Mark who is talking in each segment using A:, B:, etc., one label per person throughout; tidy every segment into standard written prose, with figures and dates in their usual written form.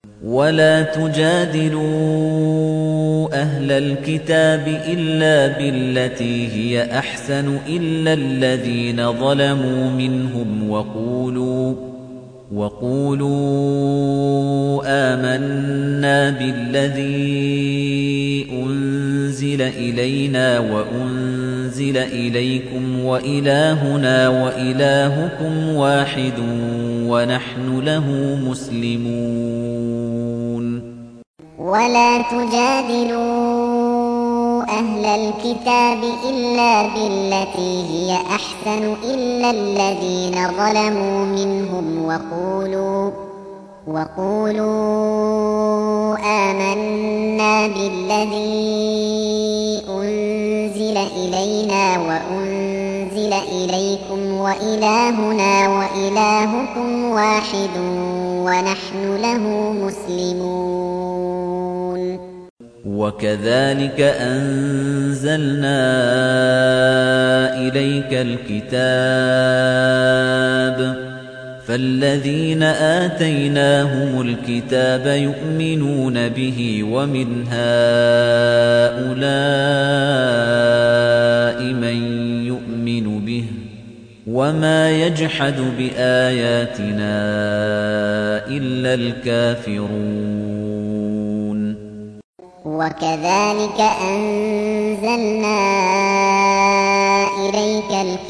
A: ولا تجادلوا أهل الكتاب إلا بالتي هي أحسن إلا الذين ظلموا منهم وقولوا آمنا بالذي أنزل إلينا وأنزل إليكم وإلهنا وإلهكم واحد ونحن له مسلمون.
B: ولا تجادلوا أهل الكتاب إلا بالتي هي أحسن إلا الذين ظلموا منهم وقولوا آمنا بالذي أنزل إلينا وأنزل إليكم وإلهنا وإلهكم واحد ونحن له مسلمون.
A: وكذلك أنزلنا إليك الكتاب فالذين آتيناهم الكتاب يؤمنون به ومن هؤلاء من يؤمن به وما يجحد بآياتنا إلا الكافرون.
B: وكذلك أنزلنا إليك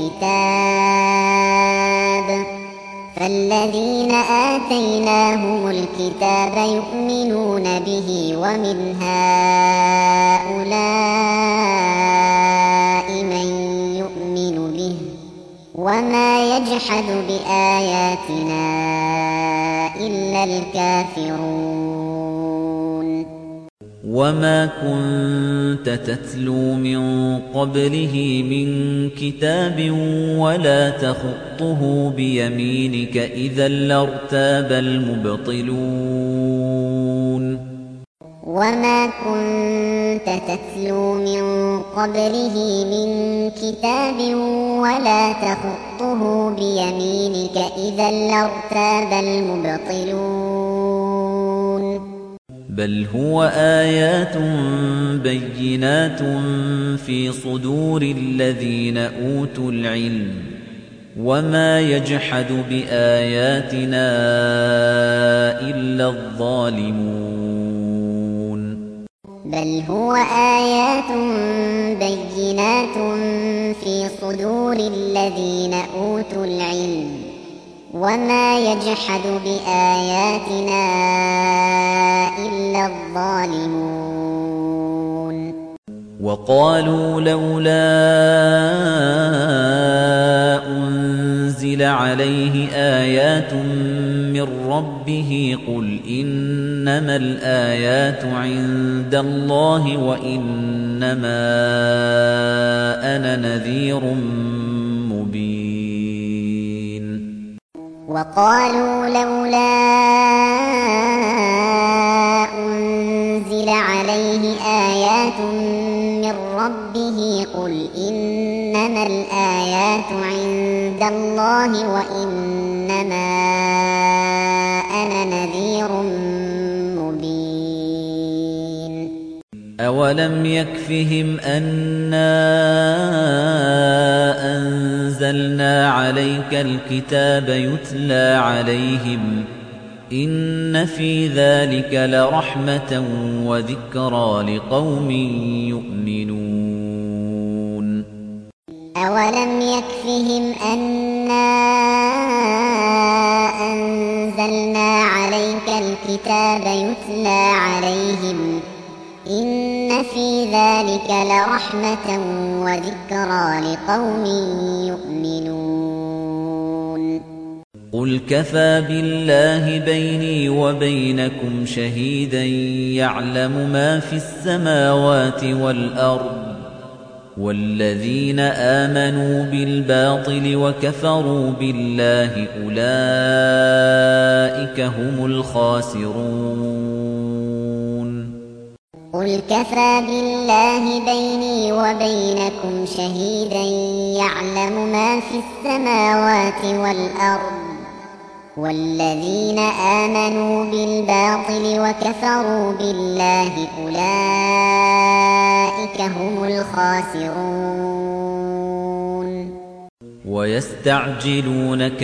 B: الكتاب فالذين آتيناهم الكتاب يؤمنون به ومن هؤلاء من يؤمن به وما يجحد بآياتنا إلا الكافرون.
A: وما كنت تتلو من قبله من كتاب ولا تخطه بيمينك إذا لارتاب المبطلون.
B: وما كنت تتلو من قبله من كتاب ولا تخطه بيمينك إذا لارتاب المبطلون.
A: بل هو آيات بينات في صدور الذين أوتوا العلم وما يجحد بآياتنا إلا الظالمون.
B: بل هو آيات بينات في صدور الذين أوتوا العلم وما يجحد بآياتنا إلا الظالمون.
A: وقالوا لولا أنزل عليه آيات من ربه قل إنما الآيات عند الله وإنما أنا نذير مبين.
B: وقالوا لولا أنزل عليه آيات من ربه قل إنما الآيات عند الله وإنما أنا نذير مبين.
A: أولم يكفهم أنا أنزلنا عليك الكتاب يتلى عليهم إن في ذلك لرحمة وذكرى لقوم يؤمنون.
B: أولم يكفهم أنا أنزلنا عليك الكتاب يتلى عليهم إن في ذلك لرحمة وذكرى لقوم يؤمنون.
A: قل كفى بالله بيني وبينكم شهيدا يعلم ما في السماوات والأرض والذين آمنوا بالباطل وكفروا بالله أولئك هم الخاسرون.
B: قل كفى بالله بيني وبينكم شهيدا يعلم ما في السماوات والأرض والذين آمنوا بالباطل وكفروا بالله أولئك هم الخاسرون
A: ويستعجلونك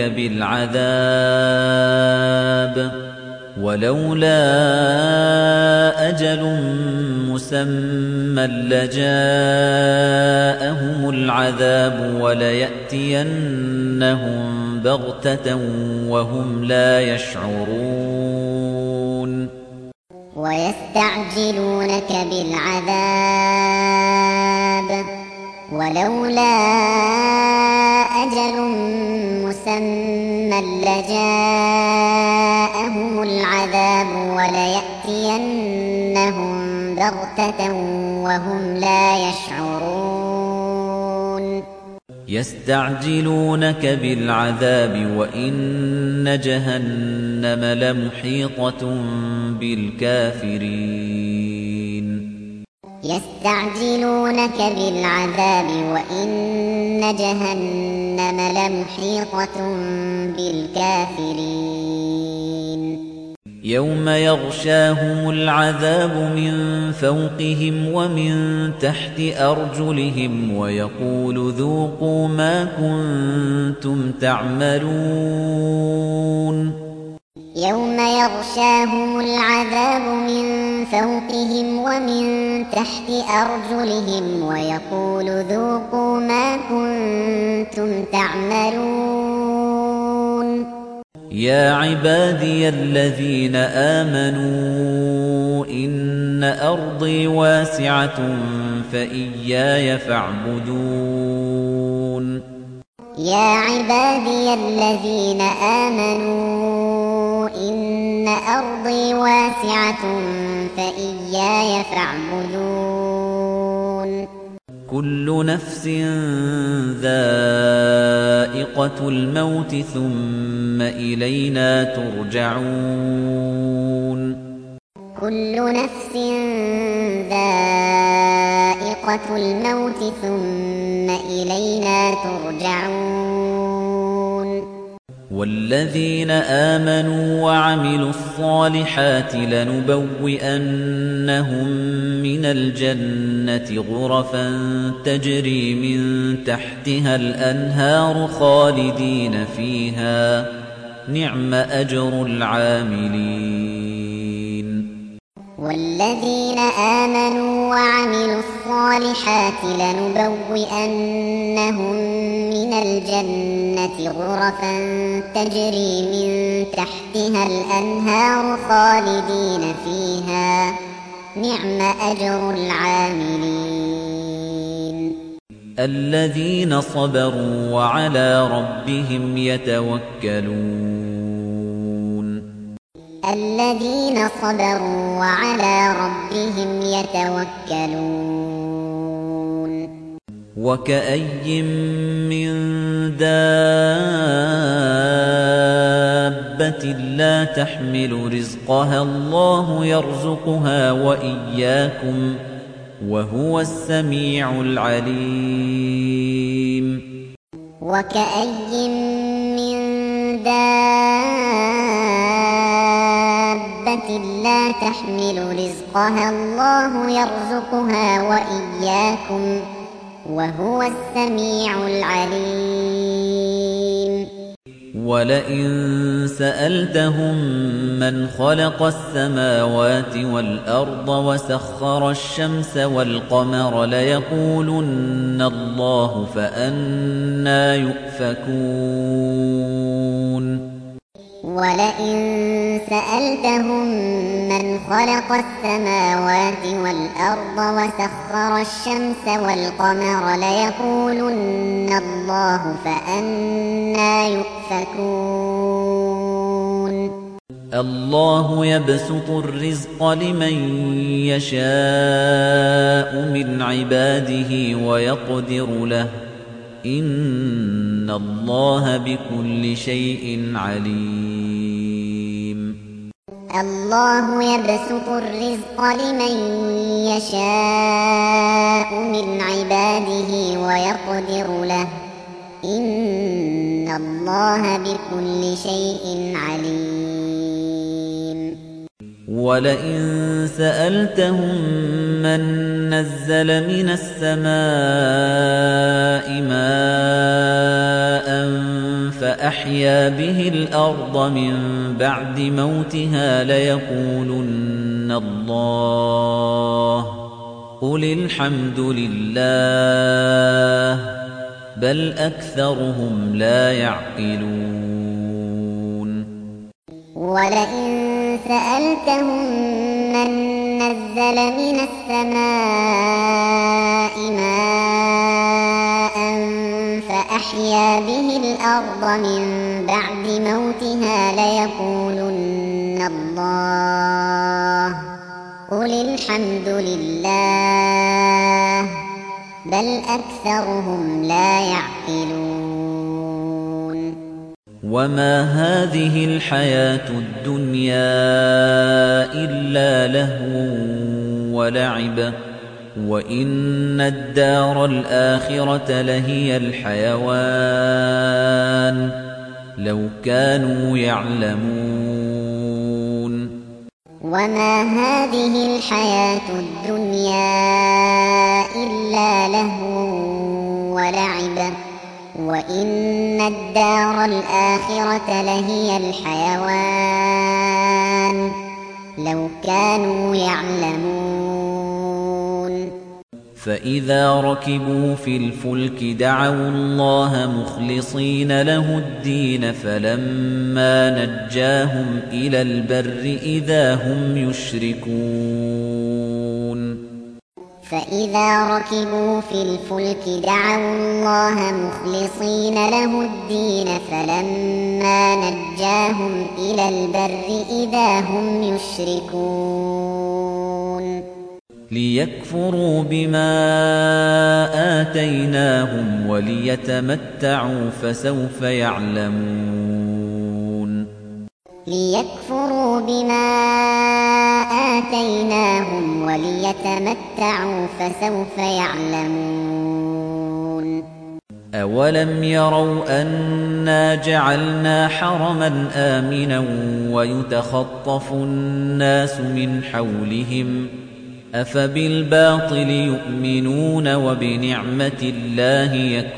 A: بالعذاب ولولا أجل مسمى لجاءهم العذاب وليأتينهم بغتة وهم لا يشعرون
B: ويستعجلونك بالعذاب ولولا أجل مسمى لجاءهم العذاب وليأتينهم بغتة وهم لا يشعرون
A: يستعجلونك بالعذاب وإن جهنم لمحيطة بالكافرين
B: يستعجلونك بالعذاب وإن جهنم لمحيطة بالكافرين
A: يوم يغشاهم العذاب من فوقهم ومن تحت أرجلهم ويقول ذوقوا ما كنتم تعملون
B: يوم يغشاهم العذاب من فوقهم ومن تحت أرجلهم ويقول ذوقوا ما كنتم تعملون
A: يا عبادي الذين آمنوا إن أرضي واسعة فإياي فاعبدون
B: يا عبادي الذين آمنوا إن أرضي واسعة فإياي فاعبدون
A: كل نفس ذائقة الموت ثم إلينا ترجعون
B: كل نفس ذائقة الموت ثم إلينا ترجعون
A: والذين آمنوا وعملوا الصالحات لنبوئنهم من الجنة غرفا تجري من تحتها الأنهار خالدين فيها نعم أجر العاملين
B: والذين آمنوا وعملوا الصالحات لنبوئنهم من الجنة غرفا تجري من تحتها الأنهار خالدين فيها نعم أجر العاملين
A: الذين صبروا وعلى ربهم يتوكلون
B: الذين صبروا وعلى ربهم يتوكلون
A: وكأي من دابة لا تحمل رزقها الله يرزقها وإياكم وهو السميع العليم
B: وكأي من دابة لا تحمل رزقها الله يرزقها وإياكم وهو السميع العليم
A: ولئن سألتهم من خلق السماوات والأرض وسخر الشمس والقمر ليقولن الله فأنى يؤفكون
B: ولئن سألتهم من خلق السماوات والأرض وسخر الشمس والقمر ليقولن الله فأنى يؤفكون
A: الله يبسط الرزق لمن يشاء من عباده ويقدر له إن الله بكل شيء عليم
B: الله يبسط الرزق لمن يشاء من عباده ويقدر له إن الله بكل شيء عليم
A: ولئن سألتهم من نزل من السماء ماء فأحيا به الأرض من بعد موتها ليقولن الله قل الحمد لله بل أكثرهم لا يعقلون
B: ولئن سألتهم من نزل من السماء ماء فأحيا به الأرض من بعد موتها ليقولن الله قل الحمد لله بل أكثرهم لا يعقلون
A: وما هذه الحياة الدنيا إلا لهو ولعب وإن الدار الآخرة لهي الحيوان لو كانوا يعلمون
B: وما هذه الحياة الدنيا إلا لهو ولعب وإن الدار الآخرة لهي الحيوان لو كانوا يعلمون
A: فإذا ركبوا في الفلك دعوا الله مخلصين له الدين فلما نجاهم إلى البر إذا هم يشركون
B: فإذا ركبوا في الفلك دعوا الله مخلصين له الدين فلما نجاهم إلى البر إذا هم يشركون
A: ليكفروا بما آتيناهم وليتمتعوا فسوف يعلمون
B: ليكفروا بما آتيناهم وليتمتعوا فسوف يعلمون
A: أولم يروا أنا جعلنا حرما آمنا ويتخطف الناس من حولهم أفبالباطل يؤمنون وبنعمة الله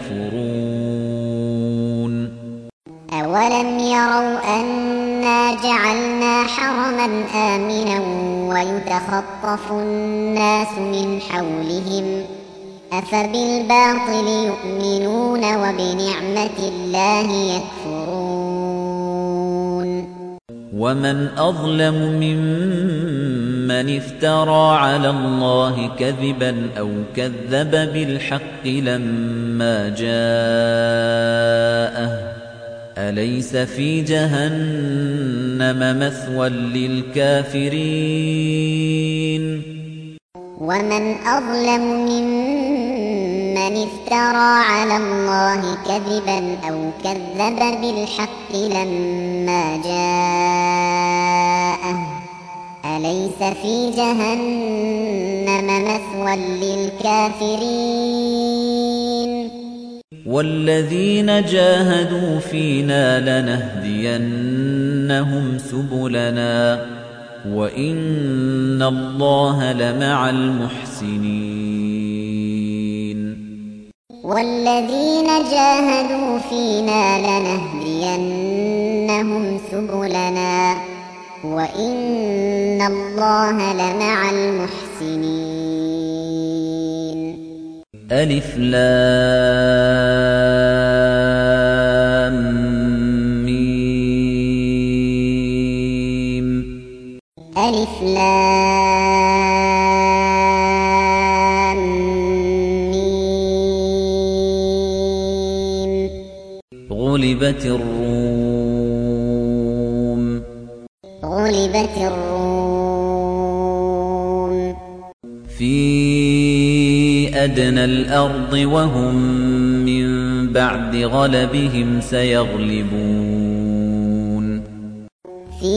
A: يكفرون
B: أولم يروا أنا جعلنا حرما آمنا ويتخطف الناس من حولهم أفبالباطل يؤمنون وبنعمة الله يكفرون
A: ومن أظلم ممن افترى على الله كذبا أو كذب بالحق لما جاءه أليس في جهنم مثوى للكافرين
B: ومن أظلم ممن افترى على الله كذبا أو كذب بالحق لما جاءه أليس في جهنم مثوى للكافرين
A: والذين جاهدوا فينا لنهدينهم سبلنا وإن الله لمع المحسنين
B: والذين جاهدوا فينا لنهدينهم سبلنا وإن الله لمع المحسنين
A: ألف لام ميم
B: ألف لام ميم
A: غلبت الروم في أدنى الأرض وهم من بعد غلبهم سيغلبون
B: في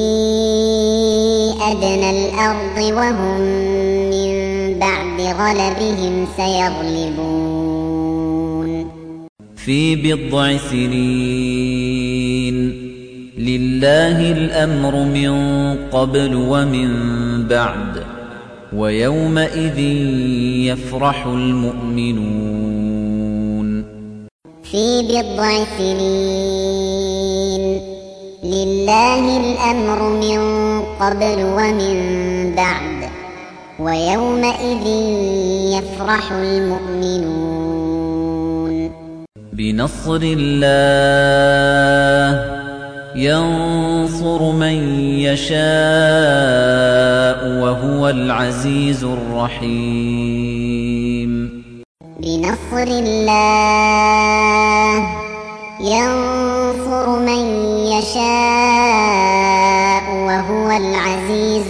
B: أدنى الأرض وهم من بعد غلبهم سيغلبون
A: في بضع سنين لله الأمر من قبل ومن بعد ويومئذ يفرح المؤمنون
B: في بضع سنين لله الأمر من قبل ومن بعد ويومئذ يفرح المؤمنون
A: بنصر الله ينصر من يشاء وهو العزيز الرحيم
B: بنصر الله ينصر من يشاء وهو العزيز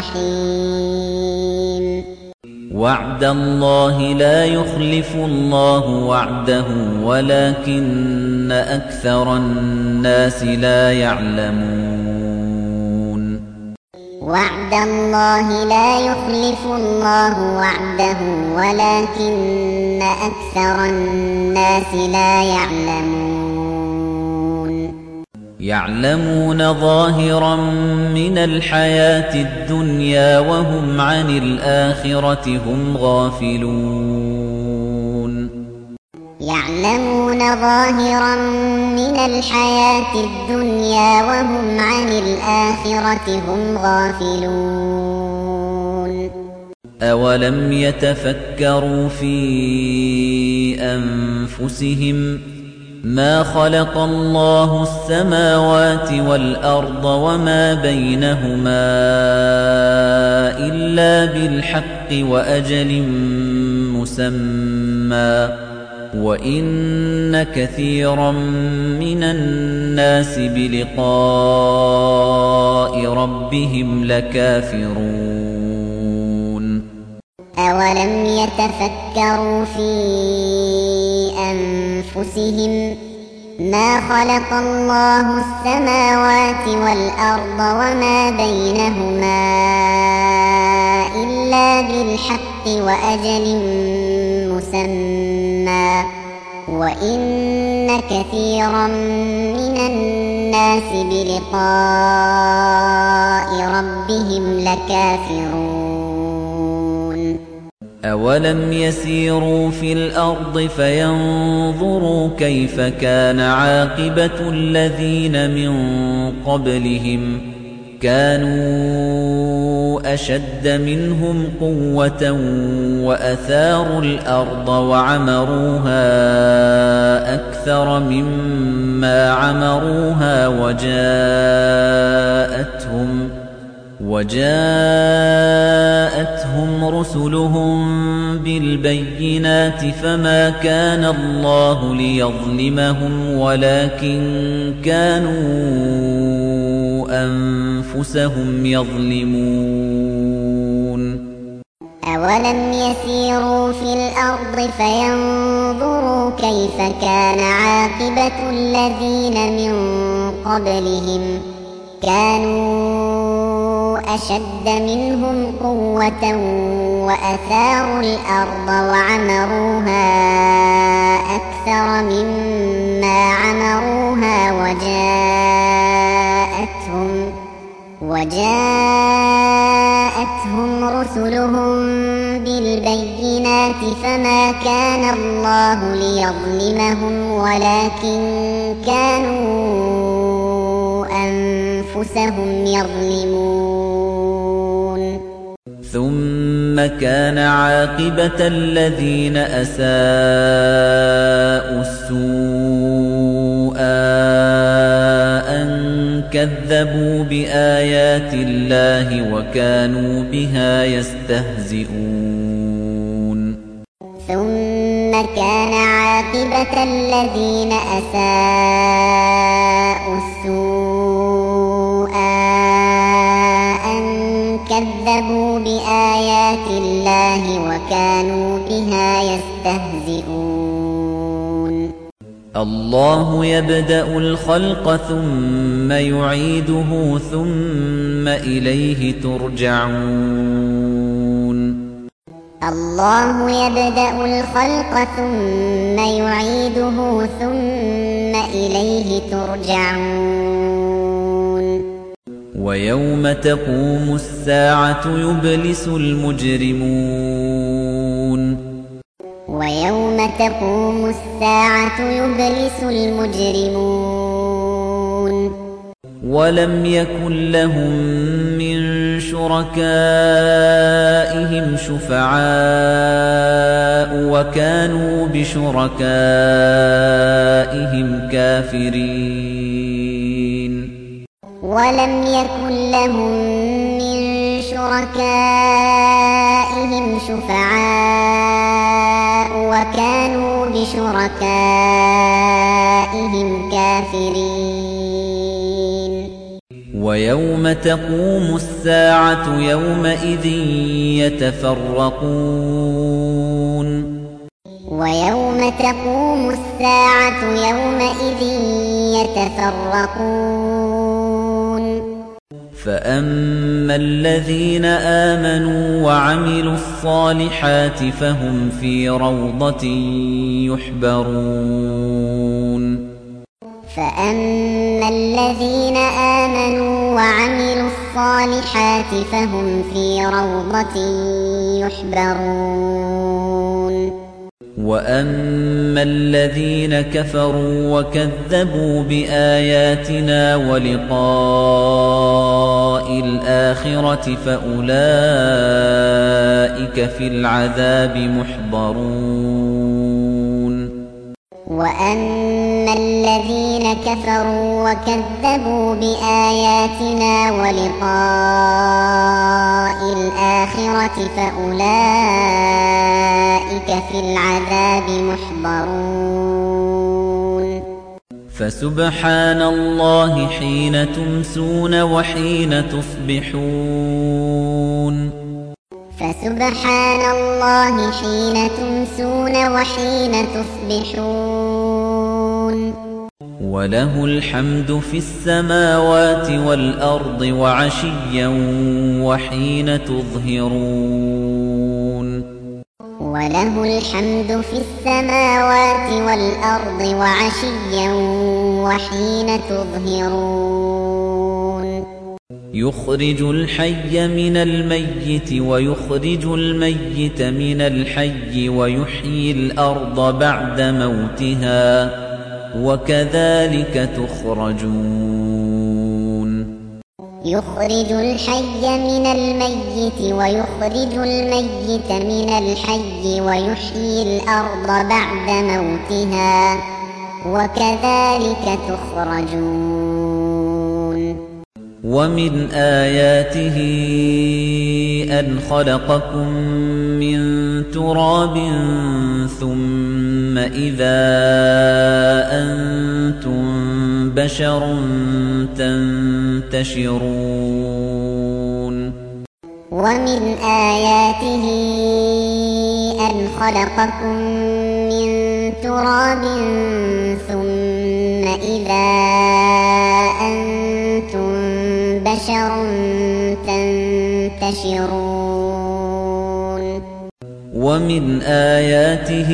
B: الرحيم
A: وعد الله لا يخلف الله وعده ولكن أكثر الناس لا يعلمون
B: وعد الله لا يخلف الله وعده ولكن أكثر الناس لا
A: يعلمون ظاهرا من الحياة الدنيا وهم عن الآخرة هم غافلون
B: يعلمون ظاهرا من الحياة الدنيا وهم عن الآخرة هم غافلون
A: أولم يتفكروا في أنفسهم ما خلق الله السماوات والأرض وما بينهما إلا بالحق وأجل مسمى وإن كثيرا من الناس بلقاء ربهم لكافرون
B: أولم يتفكروا في أنفسهم ما خلق الله السماوات والأرض وما بينهما إلا بالحق وأجل مسمى وإن كثيرا من الناس بلقاء ربهم لكافرون
A: أولم يسيروا في الأرض فينظروا كيف كان عاقبة الذين من قبلهم كانوا أشد منهم قوة وأثاروا الأرض وعمروها أكثر مما عمروها وجاءتهم رسلهم بالبينات فما كان الله ليظلمهم ولكن كانوا أنفسهم يظلمون
B: أولم يسيروا في الأرض فينظروا كيف كان عاقبة الذين من قبلهم كانوا أشد منهم قوة وأثاروا الأرض وعمروها أكثر مما عمروها وجاءتهم رسلهم بالبينات فما كان الله ليظلمهم ولكن كانوا أنفسهم يظلمون
A: ثم كان عاقبة الذين أساءوا السوء أن كذبوا بآيات الله وكانوا بها يستهزئون
B: ثم كان عاقبة الذين أساءوا السوء أن كذبوا بآيات الله وكانوا بها يستهزئون
A: الله يبدأ الخلق ثم يعيده ثم إليه ترجعون
B: الله يبدأ الخلق ثم يعيده ثم إليه ترجعون
A: ويوم تقوم الساعة يبلس المجرمون
B: ويوم تقوم الساعة يبلس المجرمون
A: ولم يكن لهم من شركائهم شفعاء وكانوا بشركائهم كافرين
B: ولم يكن لهم من شركائهم شفعاء وكانوا بشركائهم كافرين
A: ويوم تقوم الساعة يومئذ يتفرقون
B: ويوم تقوم الساعة يومئذ يتفرقون
A: فأما الذين آمنوا وعملوا الصالحات فهم في روضة يحبرون
B: فأما الذين آمنوا وعملوا الصالحات فهم في روضة يحبرون
A: وأما الذين كفروا وكذبوا بآياتنا ولقاء الآخرة فأولئك في العذاب محضرون
B: وأما الذين كفروا وكذبوا بآياتنا ولقاء الآخرة فأولئك في العذاب محضرون
A: فسبحان الله حين تمسون وحين تصبحون
B: فسبحان الله حين تمسون وحين تصبحون
A: وله الحمد في السماوات والأرض وعشيا وحين تظهرون
B: وله الحمد في السماوات والأرض وعشيا وحين تظهرون
A: يخرج الحي من الميت ويخرج الميت من الحي ويحيي الأرض بعد موتها وكذلك تخرجون
B: يخرج الحي من الميت ويخرج الميت من الحي ويحيي الأرض بعد موتها وكذلك تخرجون
A: ومن آياته أن خلقكم من تراب ثم إذا أنتم بشر تنتشرون
B: ومن آياته أن خلقكم من تراب ثم إذا أنتم بشر تنتشرون
A: ومن آياته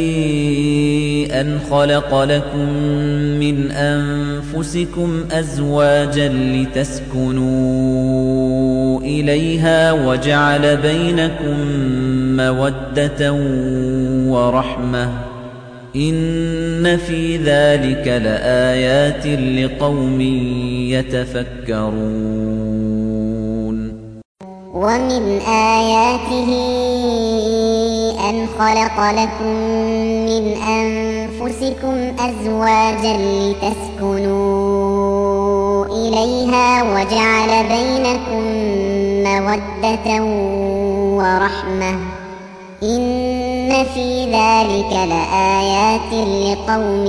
A: أن خلق لكم من أنفسكم أزواجا لتسكنوا إليها وجعل بينكم مودة ورحمة إن في ذلك لآيات لقوم يتفكرون
B: ومن آياته أن خلق لكم من أنفسكم أزواجا لتسكنوا إليها وجعل بينكم مودة ورحمة إن في ذلك لآيات لقوم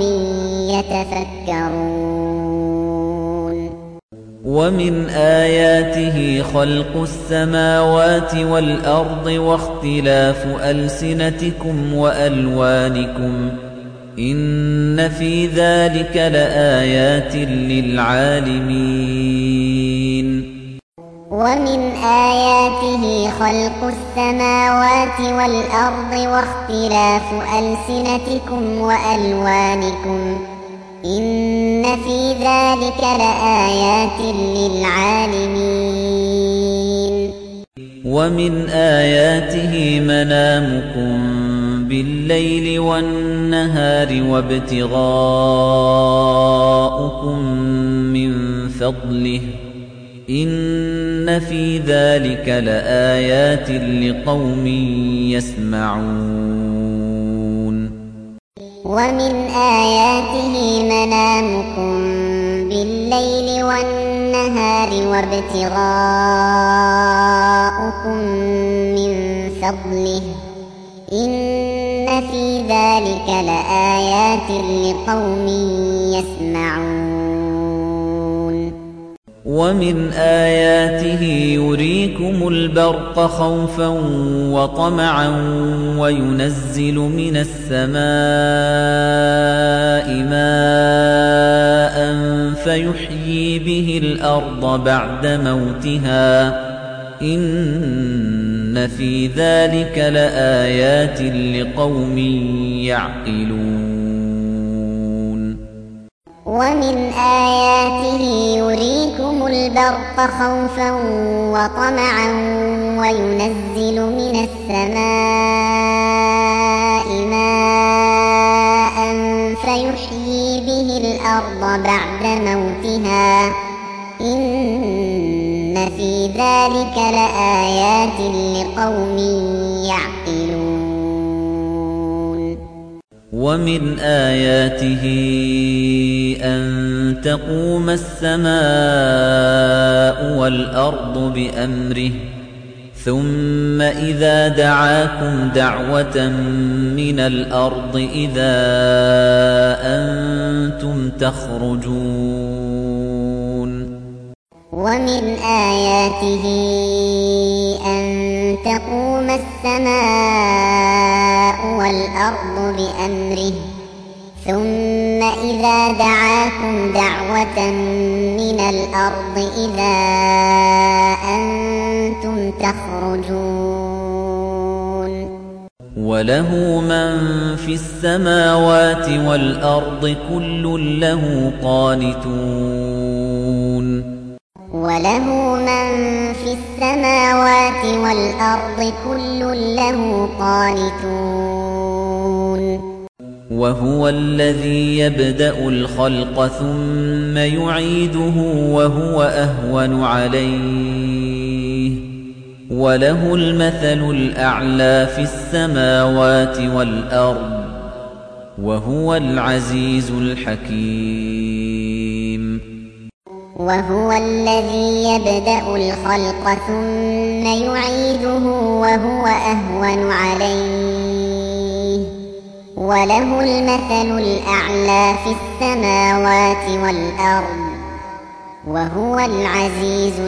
B: يتفكرون
A: ومن آياته خلق السماوات والأرض واختلاف ألسنتكم وألوانكم إن في ذلك لآيات للعالمين
B: ومن آياته خلق السماوات والأرض واختلاف ألسنتكم وألوانكم إن في ذلك لآيات للعالمين
A: ومن آياته منامكم بالليل والنهار وابتغاؤكم من فضله إن في ذلك لآيات لقوم يسمعون
B: ومن آياته منامكم بالليل والنهار وابتغاؤكم من فضله إن في ذلك لآيات لقوم يسمعون
A: ومن آياته يريكم البرق خوفا وطمعا وينزل من السماء ماء فيحيي به الأرض بعد موتها إن في ذلك لآيات لقوم يعقلون
B: ومن آياته يريكم البرق خوفا وطمعا وينزل من السماء ماء فيحيي به الأرض بعد موتها إن في ذلك لآيات لقوم يعقلون
A: ومن آياته أن تقوم السماء والأرض بأمره ثم إذا دعاكم دعوة من الأرض إذا أنتم تخرجون
B: ومن آياته أن تقوم السماء والأرض بأمره ثم إذا دعاكم دعوة من الأرض إذا أنتم تخرجون
A: وله من في السماوات والأرض كل له قانتون
B: وله من في السماوات والأرض كل له قانتون
A: وهو الذي يبدأ الخلق ثم يعيده وهو أهون عليه وله المثل الأعلى في السماوات والأرض وهو العزيز الحكيم
B: وهو الذي يبدأ الخلق ثم يعيده وهو أهون عليه وله المثل الأعلى في السماوات والأرض وهو العزيز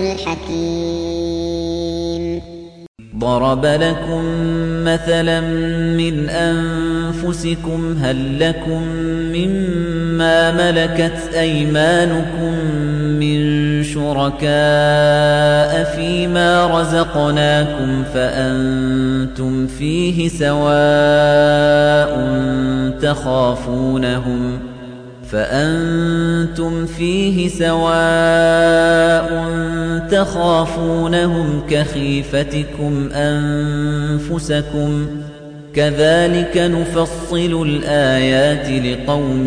B: الحكيم
A: ضرب لكم مثلا من أنفسكم هل لكم مما ملكت أيمانكم من شركاء فيما رزقناكم فأنتم فيه سواء تخافونهم كخيفتكم أنفسكم كذلك نفصل الآيات لقوم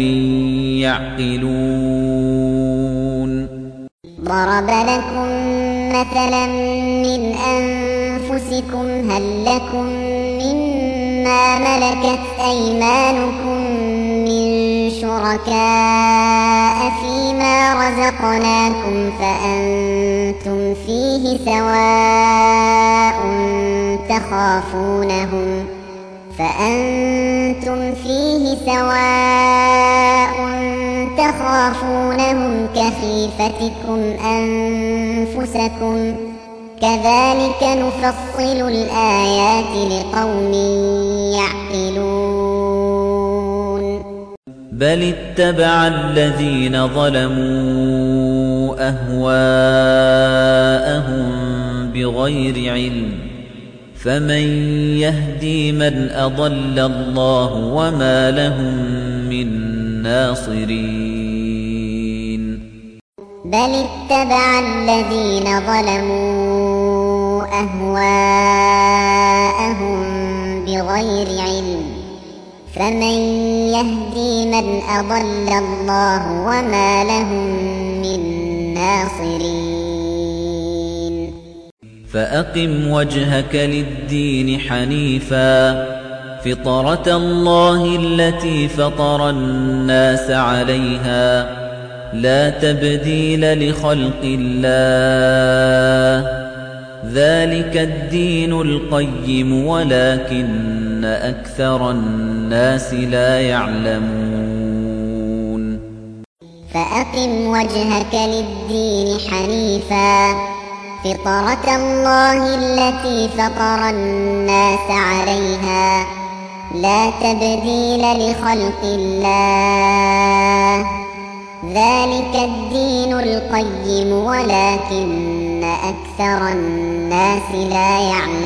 A: يعقلون
B: ضرب لكم مثلا من أنفسكم هل لكم مما ملكت أيمانكم من شركاء فيما رزقناكم فأنتم فيه سواء تخافونهم كخيفتكم أنفسكم كذلك نفصل الآيات لقوم يعقلون
A: بل اتبع الذين ظلموا أهواءهم بغير علم فمن يهدي من أضل الله وما لهم من ناصرين
B: بل اتبع الذين ظلموا أهواءهم بغير علم فمن يهدي من أضل الله وما لهم من ناصرين
A: فأقم وجهك للدين حنيفا فطرة الله التي فطر الناس عليها لا تبديل لخلق الله ذلك الدين القيم ولكن أكثر الناس لا يعلمون
B: فأقم وجهك للدين حنيفا فطرة الله التي فطر الناس عليها لا تبديل لخلق الله ذلك الدين القيم ولكن أكثر الناس لا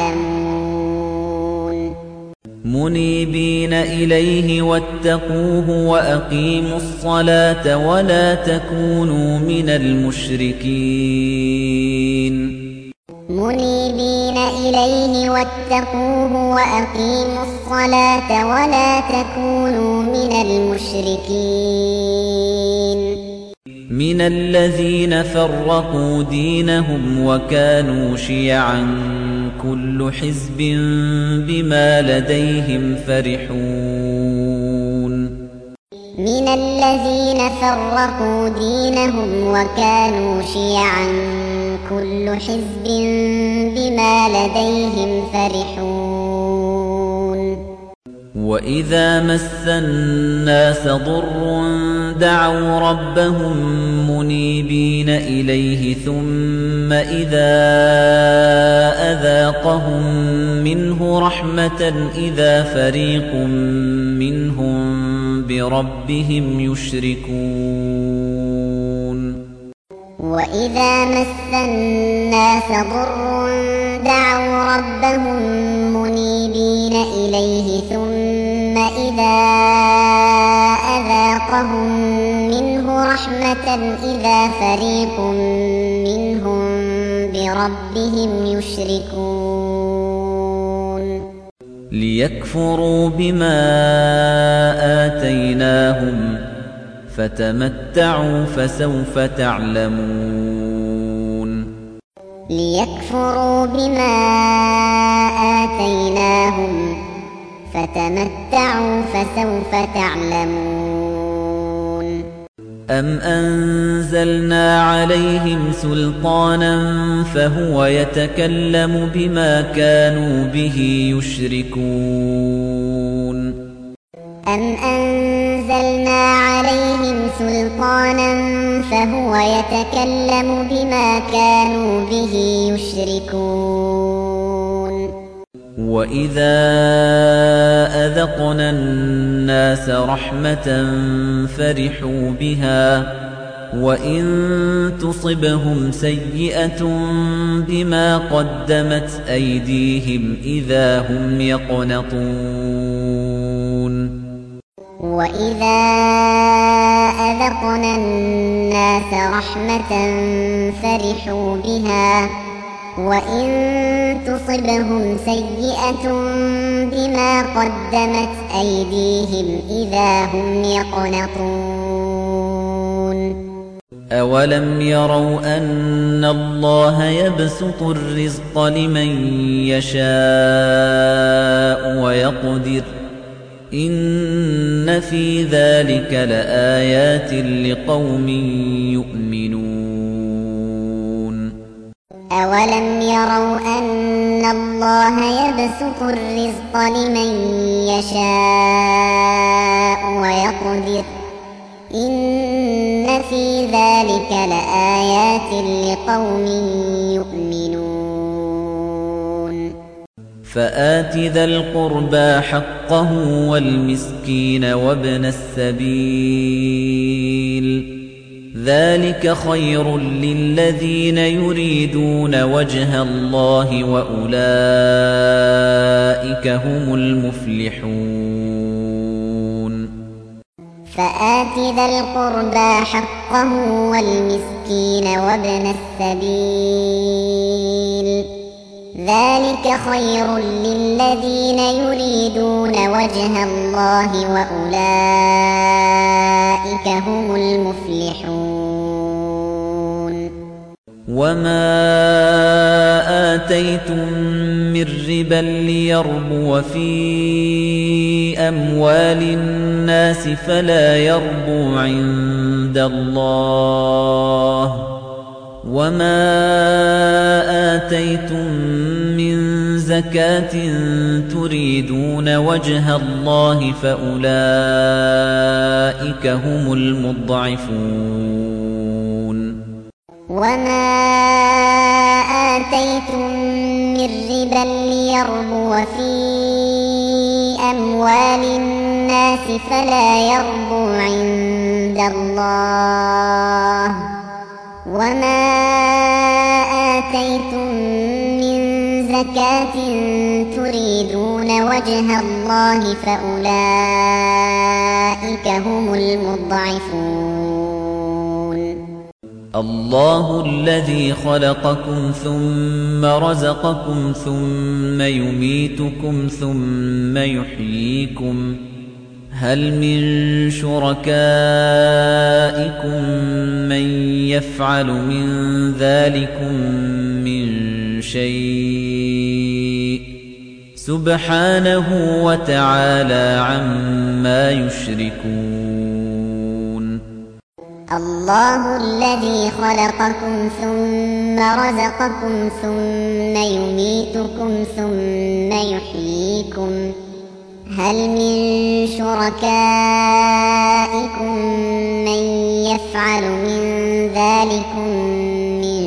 B: يعلمون
A: منيبين إليه واتقوه وأقيموا الصلاة ولا تكونوا من المشركين
B: منيبين إليه واتقوه وأقيموا الصلاة ولا تكونوا من المشركين
A: من الذين فرقوا دينهم وكانوا شيعا كل حزب بما لديهم فرحون
B: من الذين فرقوا دينهم وكانوا شيعا كل حزب بما لديهم فرحون
A: وإذا مس الناس ضر دعوا ربهم منيبين إليه ثم إذا أذاقهم منه رحمة إذا فريق منهم بربهم يشركون
B: وإذا مس الناس ضر دعوا ربهم منيبين إليه ثم إذا أذاقهم منه رحمة إذا فريق منهم بربهم يشركون
A: ليكفروا بما آتيناهم فتمتعوا فسوف تعلمون
B: ليكفروا بما آتيناهم فتمتعوا فسوف تعلمون
A: أم أنزلنا عليهم سلطانا فهو يتكلم بما كانوا به يشركون
B: أم أنزلنا عليهم سلطانا فهو يتكلم بما كانوا به يشركون
A: وإذا أذقنا الناس رحمة فرحوا بها وإن تصبهم سيئة بما قدمت أيديهم إذا هم يقنطون
B: وإذا أذقنا الناس رحمة فرحوا بها وإن تصبهم سيئة بما قدمت أيديهم إذا هم يقنطون
A: أولم يروا أن الله يبسط الرزق لمن يشاء ويقدر إن في ذلك لآيات لقوم يؤمنون
B: أولم يروا أن الله يبسط الرزق لمن يشاء ويقدر إن في ذلك لآيات لقوم يؤمنون
A: فآت ذا القربى حقه والمسكين وابن السبيل ذلك خير للذين يريدون وجه الله وأولئك هم المفلحون
B: فآت ذا القربى حقه والمسكين وابن السبيل ذلك خير للذين يريدون وجه الله وأولئك هم المفلحون
A: وما آتيتم من ربا ليربو في أموال الناس فلا يربو عند الله وما آتيتم من زكاة تريدون وجه الله فأولئك هم المضعفون
B: وما آتيتم من ربا ليربو في أموال الناس فلا يربو عند الله وما آتيتم من زكاة تريدون وجه الله فأولئك هم المضعفون
A: الله الذي خلقكم ثم رزقكم ثم يميتكم ثم يحييكم هل من شركائكم من يفعل من ذلكم من شيء سبحانه وتعالى عما يشركون
B: الله الذي خلقكم ثم رزقكم ثم يميتكم ثم يحييكم هل من شركائكم من يفعل من ذلكم من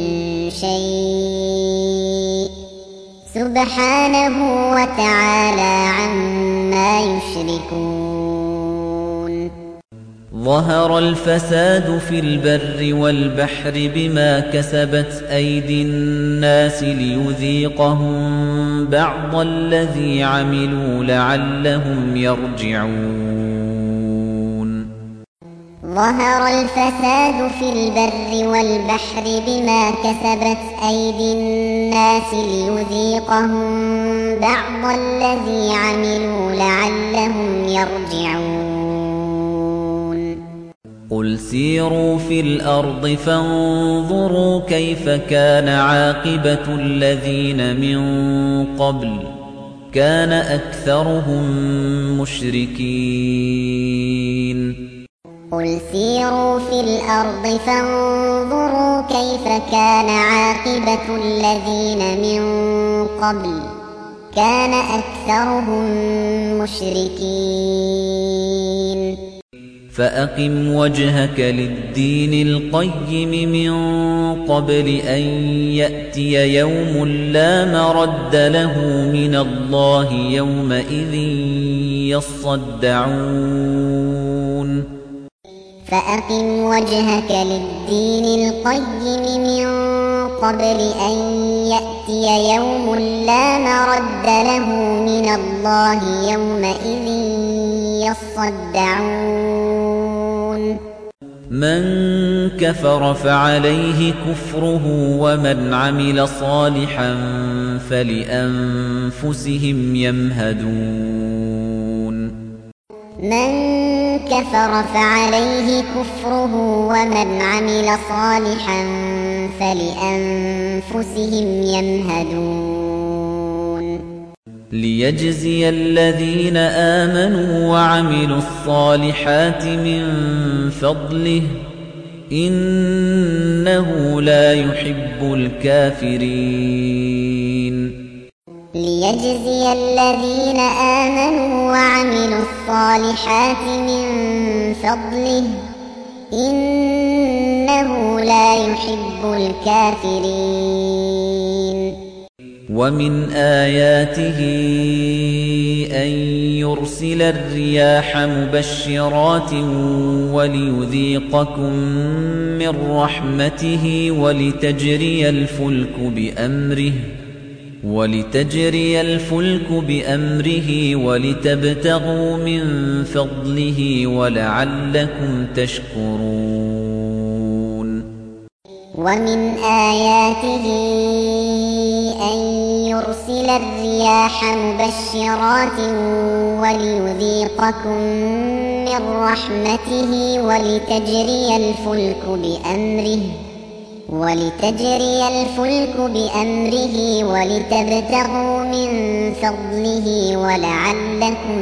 B: شيء سبحانه وتعالى عما يشركون
A: ظهر الفساد في البر والبحر بما كسبت أيدي الناس ليذيقهم بعض الذي عملوا لعلهم يرجعون
B: ظهر الفساد في البر والبحر بما كسبت أيدي الناس ليذيقهم بعض الذي عملوا لعلهم يرجعون
A: قل سيروا في الأرض فانظروا كيف كان عاقبة الذين من قبل كان أكثرهم مشركين
B: قل سيروا في الأرض فانظروا كيف كان عاقبة الذين من قبل كان أكثرهم مشركين
A: فأقم وجهك للدين القيم من قبل أن يأتي يوم لا مرد له من الله يومئذ يصدعون
B: فأقم وجهك للدين القيم من قبل أن يأتي يوم لا مرد له من الله يومئذ يصدعون
A: من كفر فعليه كفره ومن عمل صالحا فلأنفسهم يمهدون
B: من كفر فعليه كفره ومن عمل صالحا فلأنفسهم يمهدون
A: ليجزي الذين آمنوا وعملوا الصالحات من فضله إنه لا يحب الكافرين
B: ليجزي الذين آمنوا وعملوا الصالحات من فضله إنه لا يحب الكافرين
A: ومن آياته أن يرسل الرياح مبشرات وليذيقكم من رحمته ولتجري الفلك بأمره ولتبتغوا من فضله ولعلكم تشكرون.
B: ومن آياته أن يرسل الرياح مبشرات وليذيقكم من رحمته ولتجري الفلك بأمره ولتبتغوا من فضله ولعلكم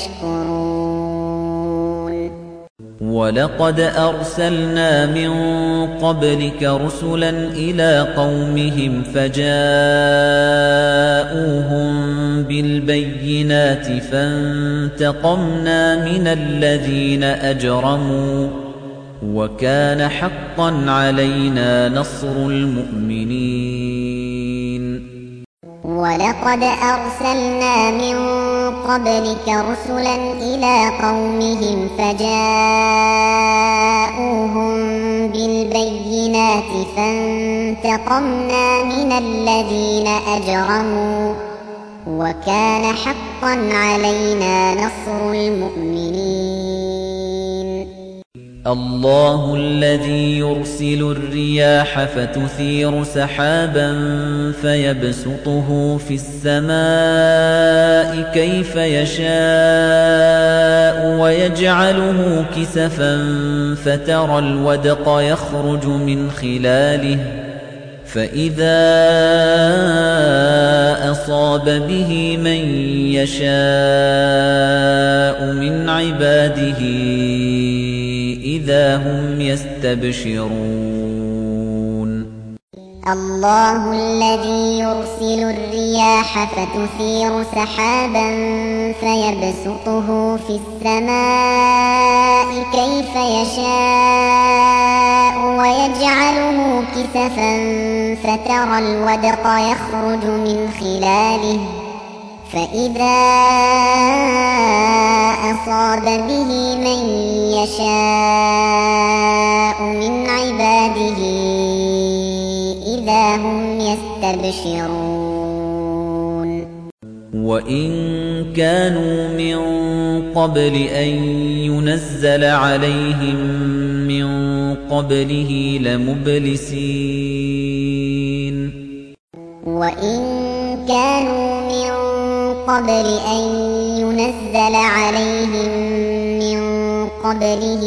B: تشكرون.
A: ولقد أرسلنا من قبلك رسلا إلى قومهم فجاءوهم بالبينات فانتقمنا من الذين أجرموا وكان حقا علينا نصر المؤمنين.
B: ولقد أرسلنا من قبلك رسلا إلى قومهم فجاءوهم بالبينات فانتقمنا من الذين أجرموا وكان حقا علينا نصر المؤمنين.
A: الله الذي يرسل الرياح فتثير سحابا فيبسطه في السماء كيف يشاء ويجعله كسفا فترى الودق يخرج من خلاله فإذا أصاب به من يشاء من عباده إذا هم يستبشرون.
B: الله الذي يرسل الرياح فتثير سحابا فيبسطه في السماء كيف يشاء ويجعله كسفا فترى الودق يخرج من خلاله فإذا أصاب به من يشاء من عباده إذا هم يستبشرون.
A: وإن كانوا من قبل أن ينزل عليهم من قبله لمبلسين.
B: وإن كانوا من قبل أن ينزل عليهم من قبله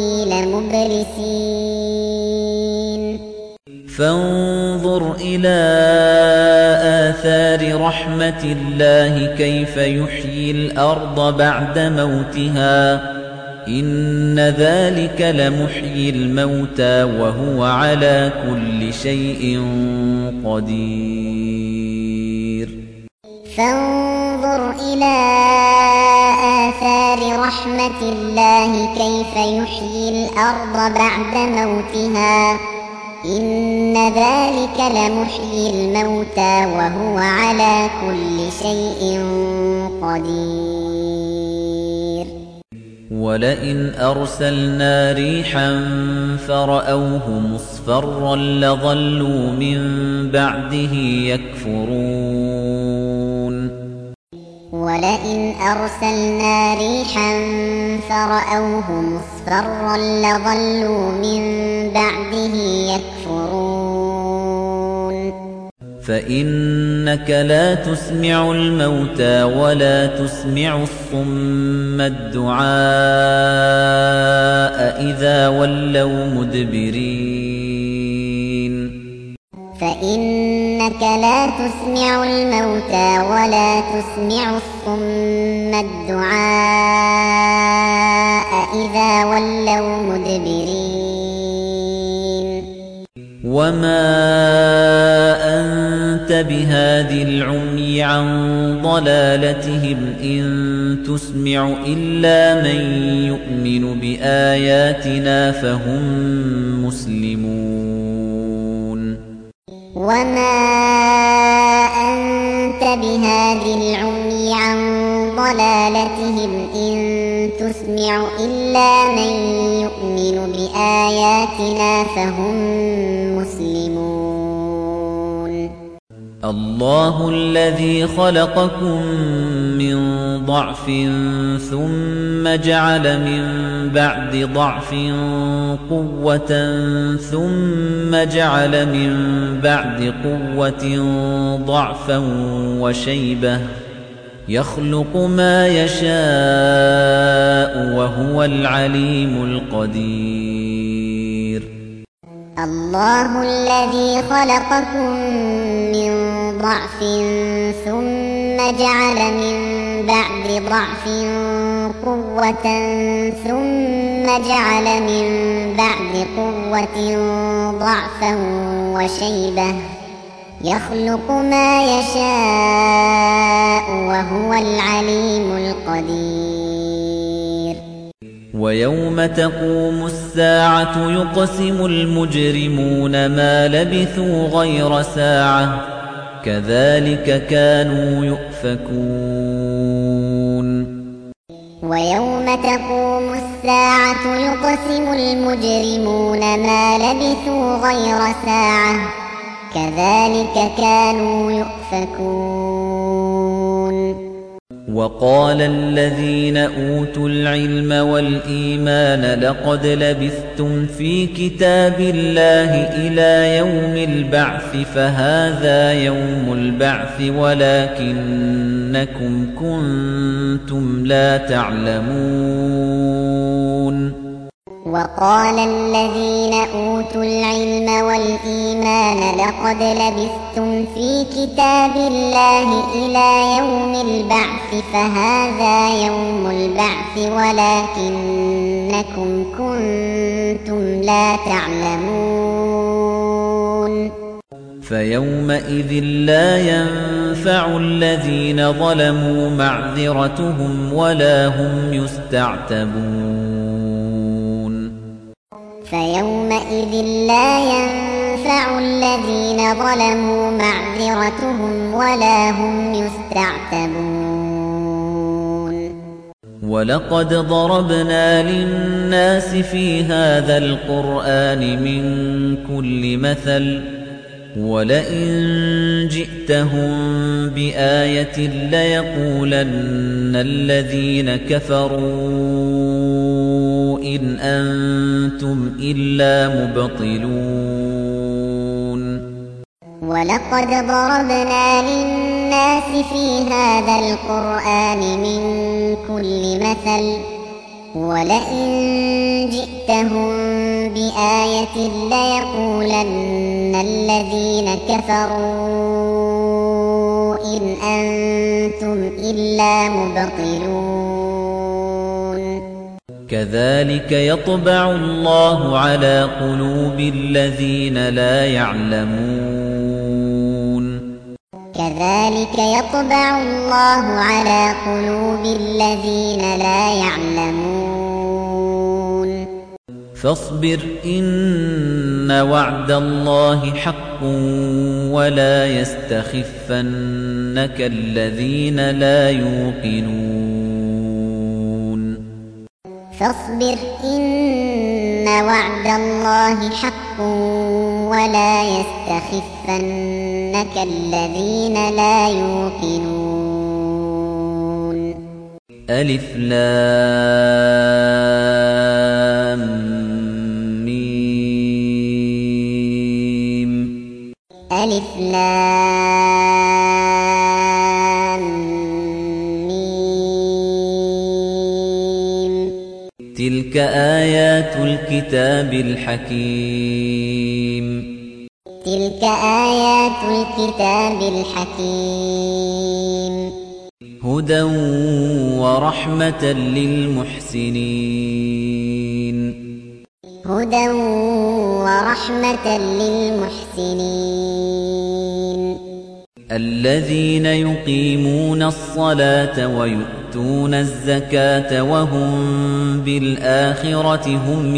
B: لمبلسين.
A: فانظر إلى آثار رحمة الله كيف يحيي الأرض بعد موتها إن ذلك لمحيي الموتى وهو على كل شيء قدير.
B: فانظر إلى آثار رحمة الله كيف يحيي الأرض بعد موتها إن ذلك لمحيي الموتى وهو على كل شيء قدير.
A: ولئن أرسلنا ريحا فرأوه مصفرا لظلوا من بعده يكفرون.
B: ولئن أرسلنا ريحا فرأوه مصفرا لظلوا من بعده يكفرون.
A: فإنك لا تسمع الموتى ولا تسمع الصم الدعاء إذا ولوا مدبرين.
B: فإنك لا تسمع الموتى ولا تسمع الصم الدعاء إذا ولوا مدبرين.
A: وما أنت بهاد العمي عن ضلالتهم إن تسمع إلا من يؤمن بآياتنا فهم مسلمون.
B: وما أنت بهادي العمي عن ضلالتهم إن تسمع إلا من يؤمن بآياتنا فهم مسلمون
A: الله الذي خلقكم من ضعف ثم جعل من بعد ضعف قوة ثم جعل من بعد قوة ضعفا وشيبة يخلق ما يشاء وهو العليم القدير
B: الله الذي خلقكم من ضعف ثم جعل من بعد ضعف قوة ثم جعل من بعد قوة ضعفا وشيبة يخلق ما يشاء وهو العليم القدير
A: ويوم تقوم الساعة يقسم المجرمون ما لبثوا غير ساعة كذلك كانوا يؤفكون
B: ويوم تقوم الساعة يقسم المجرمون ما لبثوا غير ساعة كذلك كانوا يؤفكون
A: وقال الذين أوتوا العلم والإيمان لقد لبثتم في كتاب الله إلى يوم البعث فهذا يوم البعث ولكنكم كنتم لا تعلمون
B: وقال الذين أوتوا العلم والإيمان لقد لبثتم في كتاب الله إلى يوم البعث فهذا يوم البعث ولكنكم كنتم لا تعلمون
A: فيومئذ لا ينفع الذين ظلموا معذرتهم ولا هم يستعتبون
B: فيومئذ لا ينفع الذين ظلموا معذرتهم ولا هم يستعتبون
A: ولقد ضربنا للناس في هذا القرآن من كل مثل ولئن جئتهم بآية ليقولن الذين كفروا إن أنتم إلا مبطلون
B: ولقد ضربنا للناس في هذا القرآن من كل مثل ولئن جئتهم بآية ليقولن الذين كفروا إن أنتم إلا مبطلون
A: كذلك يطبع الله على قلوب الذين لا يعلمون
B: كذلك يطبع الله على قلوب الذين لا يعلمون
A: فاصبر إن وعد الله حق ولا يستخفنك الذين لا يوقنون
B: فاصبر إن وعد الله حق ولا يستخفنك الذين لا يوقنون
A: ألف لام ميم
B: ألف لام ميم
A: تلك آيات الكتاب الحكيم
B: تلك آيات الكتاب الحكيم
A: هدى ورحمة للمحسنين
B: هدى ورحمة للمحسنين
A: الذين يقيمون الصلاة ويؤتون الزكاة وهم بالآخرة هم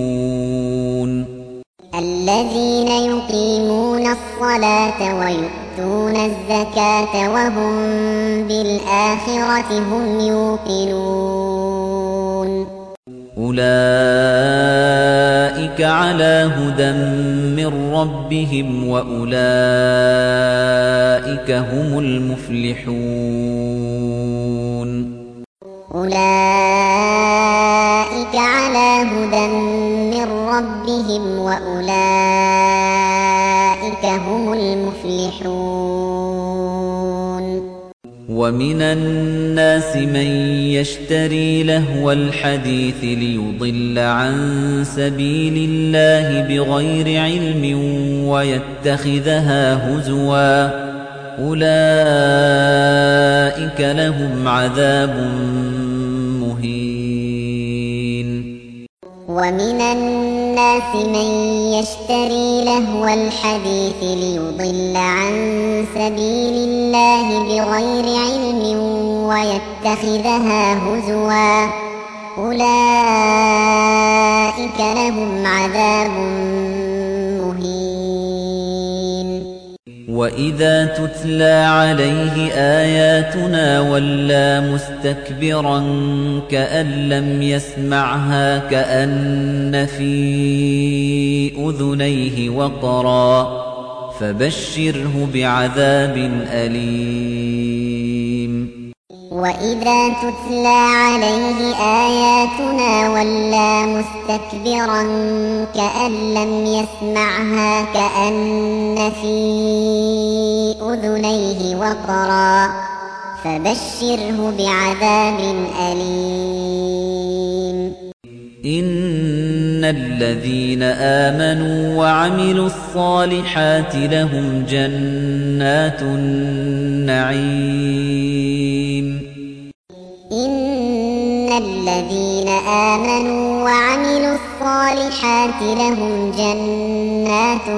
A: يوقنون
B: الذين يقيمون الصلاة ويؤتون ويؤتون الزكاة وهم بالآخرة هم يوقنون
A: أولئك على هدى من ربهم وأولئك هم المفلحون
B: أولئك على هدى من ربهم وأولئك هم المفلحون
A: ومن الناس من يشتري لهو الحديث ليضل عن سبيل الله بغير علم ويتخذها هزوا أولئك لهم عذاب مهين
B: ومن الناس من يشتري لهو الحديث ليضل عن سبيل الله بغير علم ويتخذها هزوا أولئك لهم عذاب مهين
A: وإذا تتلى عليه آياتنا ولى مستكبرا كأن لم يسمعها كأن في أذنيه وقرا فبشره بعذاب أليم
B: وإذا تتلى عليه آياتنا ولى مستكبرا كأن لم يسمعها كأن في أذنيه وقرا فبشره بعذاب أليم
A: إن الذين آمنوا وعملوا الصالحات لهم جنات النعيم
B: إن الذين آمنوا وعملوا الصالحات لهم جنات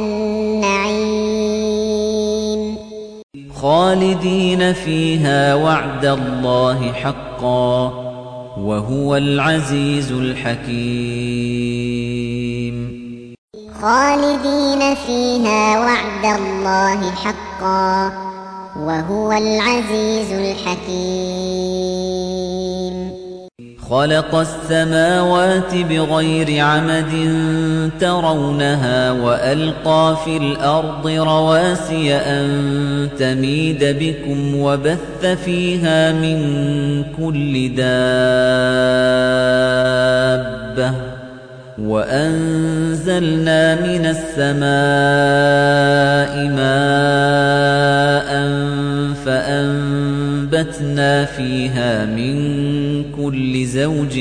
B: النعيم
A: خالدين فيها وعد الله حقا وهو العزيز الحكيم
B: خالدين فيها وعد الله حقا وهو العزيز الحكيم
A: خلق السماوات بغير عمد ترونها وألقى في الأرض رواسي أن تميد بكم وبث فيها من كل دابة وأنزلنا من السماء ماء فأنبتنا فيها من كل زوج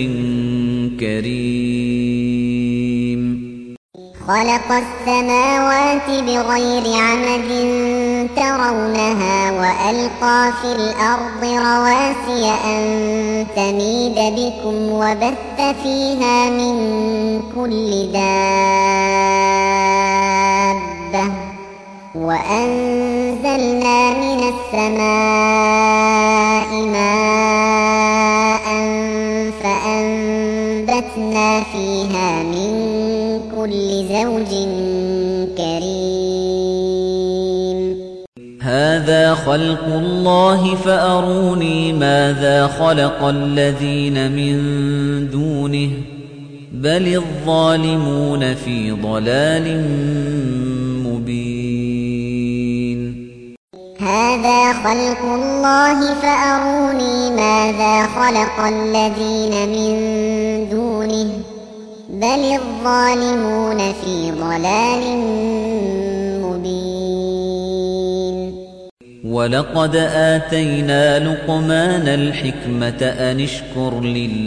A: كريم
B: خلق السماوات بغير عمد ترونها وألقى في الأرض رواسي أن تميد بكم وبث فيها من كل دابة وأنزلنا من السماء ماء فأنبتنا فيها من كل زوج كريم
A: هذا خلق الله فأروني ماذا خلق الذين من دونه بل الظالمون في ضلال مبين
B: هذا خلق الله فأروني ماذا خلق الذين من دونه بل الظالمون في ضلال مبين
A: ولقد آتينا لقمان الحكمة أن اشكر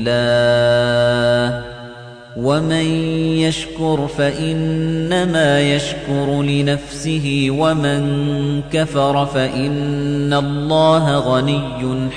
A: لله ومن يشكر فإنما يشكر لنفسه ومن كفر فإن الله غني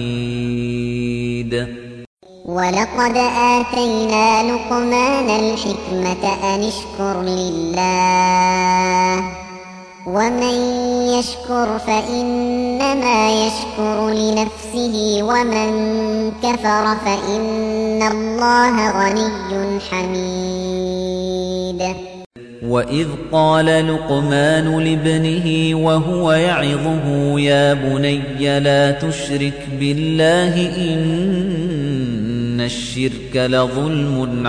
A: حميد
B: ولقد آتينا لقمان الحكمة أن اشكر لله ومن يشكر فإنما يشكر لنفسه ومن كفر فإن الله غني حميد
A: وإذ قال لقمان لابنه وهو يعظه يا بني لا تشرك بالله إن الشرك لظلم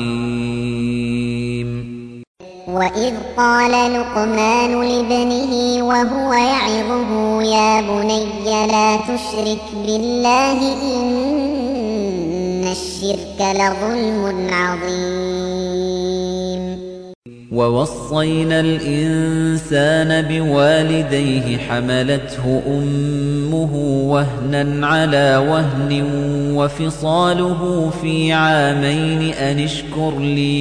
A: عظيم
B: وإذ قال لقمان لابنه وهو يعظه يا بني لا تشرك بالله إن الشرك لظلم عظيم
A: ووصينا الإنسان بوالديه حملته أمه وهنا على وهن وفصاله في عامين أن اشكر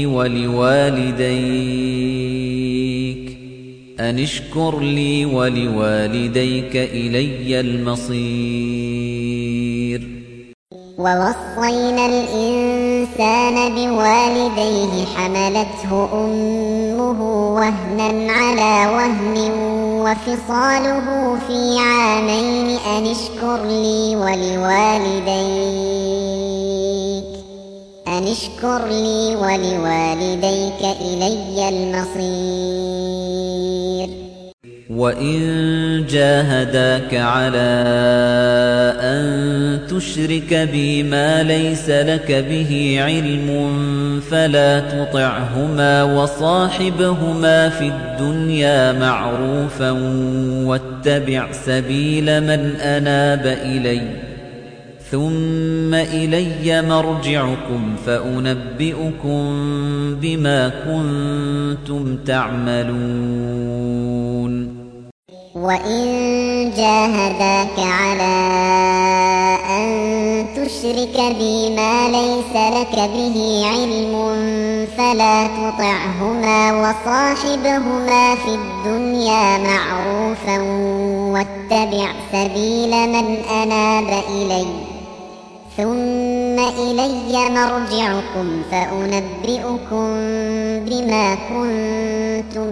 A: لي ولوالديك إلي المصير
B: ووصينا الإنسان بوالديه حملته أمه وهنا على وهن وفصاله في عامين أن اشكر لي ولوالديك إلي المصير
A: وإن جاهداك على أن تشرك بي ما ليس لك به علم فلا تطعهما وصاحبهما في الدنيا معروفا واتبع سبيل من أناب إلي ثم إلي مرجعكم فأنبئكم بما كنتم تعملون
B: وإن جاهداك على أن تشرك بي ما ليس لك به علم فلا تطعهما وصاحبهما في الدنيا معروفا واتبع سبيل من أناب إلي ثم إلي مرجعكم فأنبئكم بما كنتم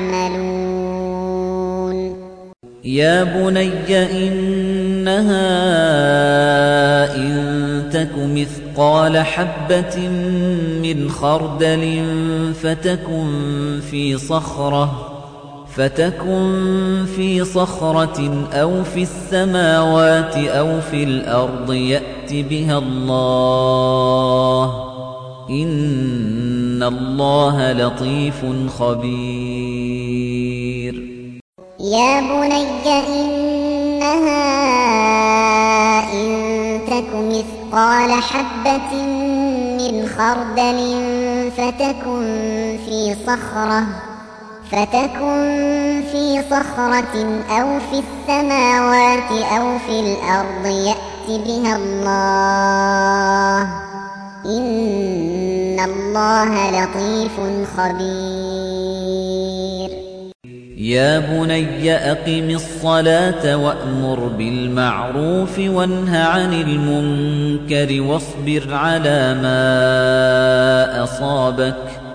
B: تعملون
A: يا بني إنها إن تك مثقال حبة من خردل فتكن في صخرة أو في السماوات أو في الأرض يأت بها الله إن الله لطيف خبير
B: يا بني إنها إن تك مثقال حبة من خردل فتكن في صخرة أو في السماوات أو في الأرض يأت بها الله إن الله لطيف خبير
A: يا بني أقم الصلاة وأمر بالمعروف وانه عن المنكر واصبر على ما أصابك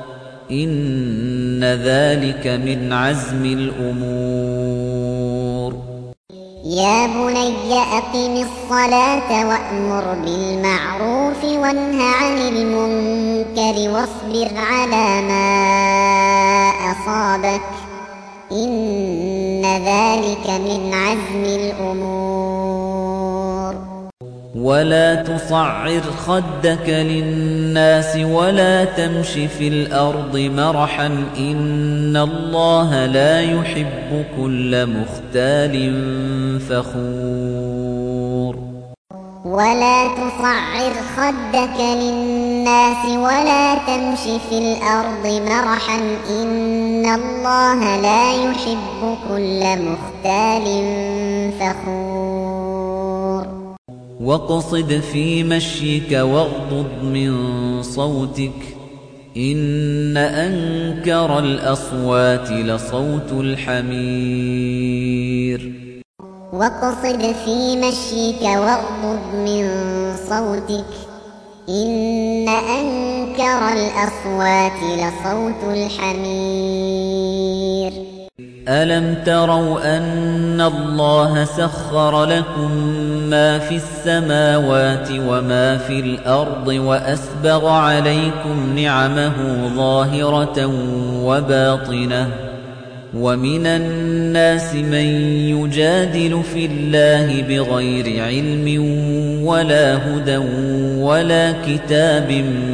A: إن ذلك من عزم الأمور
B: يا بني أقم الصلاة وأمر بالمعروف وانه عن المنكر واصبر على ما أصابك إن ذلك من عزم الأمور
A: ولا تصعر خدك للناس ولا تمش في الأرض مرحا إن الله لا يحب كل مختال فخور
B: ولا تصعر خدك للناس ولا تمش في الأرض مرحا إن الله لا يحب كل مختال فخور
A: واقصد في مشيك واغضض من صوتك إن أنكر الأصوات لصوت الحمير
B: واقصد في مشيك واغضض من صوتك إن أنكر الأصوات لصوت الحمير
A: أَلَمْ تَرَوْا أَنَّ اللَّهَ سَخَّرَ لَكُم مَّا فِي السَّمَاوَاتِ وَمَا فِي الْأَرْضِ وَأَسْبَغَ عَلَيْكُمْ نِعَمَهُ ظَاهِرَةً وَبَاطِنَةً ۗ وَمِنَ النَّاسِ مَن يُجَادِلُ فِي اللَّهِ بِغَيْرِ عِلْمٍ وَلَا هُدًى وَلَا كِتَابٍ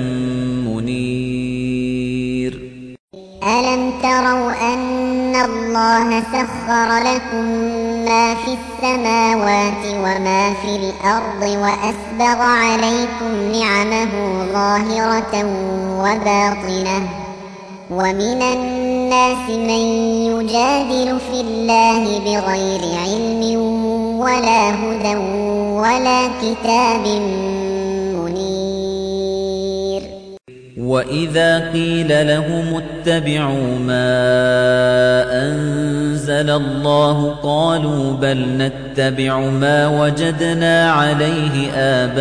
A: مُّنِيرٍ
B: أَلَمْ تَرَوْا أَنَّ اللَّهَ سَخَّرَ لَكُم مَّا فِي السَّمَاوَاتِ وَمَا في الْأَرْضِ وَأَسْبَغَ عَلَيْكُمْ نِعَمَهُ ظَاهِرَةً وَبَاطِنَةً ۗ وَمِنَ النَّاسِ مَن يُجَادِلُ فِي اللَّهِ بِغَيْرِ عِلْمٍ وَلَا هُدًى وَلَا كِتَابٍ مُّنِيرٍ
A: وَإِذَا قِيلَ لَهُمُ اتَّبِعُوا مَا أَنزَلَ اللَّهُ قَالُوا بَلْ نَتَّبِعُ مَا وَجَدْنَا عَلَيْهِ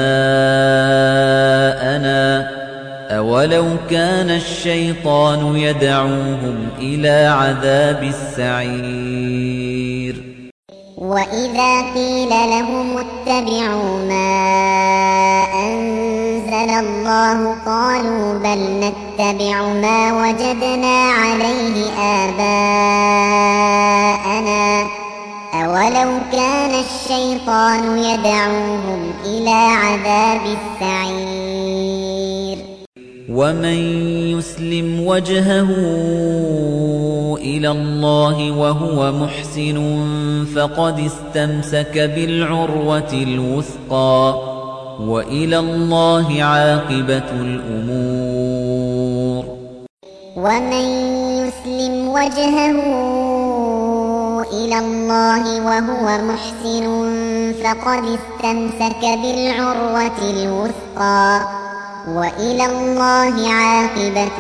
A: آبَاءَنَا ۚ أَوَلَوْ كَانَ الشَّيْطَانُ يَدْعُوهُمْ إِلَىٰ عَذَابِ السَّعِيرِ
B: وَإِذَا قِيلَ لَهُمُ اتَّبِعُوا مَا أَنزَلَ اللَّهُ قَالُوا بَلْ نَتَّبِعُ مَا وَجَدْنَا عَلَيْهِ آبَاءَنَا ۚ أَوَلَوْ كَانَ الشَّيْطَانُ يَدْعُوهُمْ إِلَىٰ عَذَابِ السَّعِيرِ
A: وَمَن يُسْلِمْ وَجْهَهُ إِلَى اللَّهِ وَهُوَ مُحْسِنٌ فَقَدِ اسْتَمْسَكَ بِالْعُرْوَةِ الْوُثْقَىٰ ۗ وَإِلَى اللَّهِ عَاقِبَةُ الْأُمُورِ
B: وَمَن يُسْلِمْ وَجْهَهُ إِلَى اللَّهِ وَهُوَ مُحْسِنٌ فَقَدِ اسْتَمْسَكَ بِالْعُرْوَةِ الْوُثْقَىٰ ۗ وَإِلَى اللَّهِ عَاقِبَةُ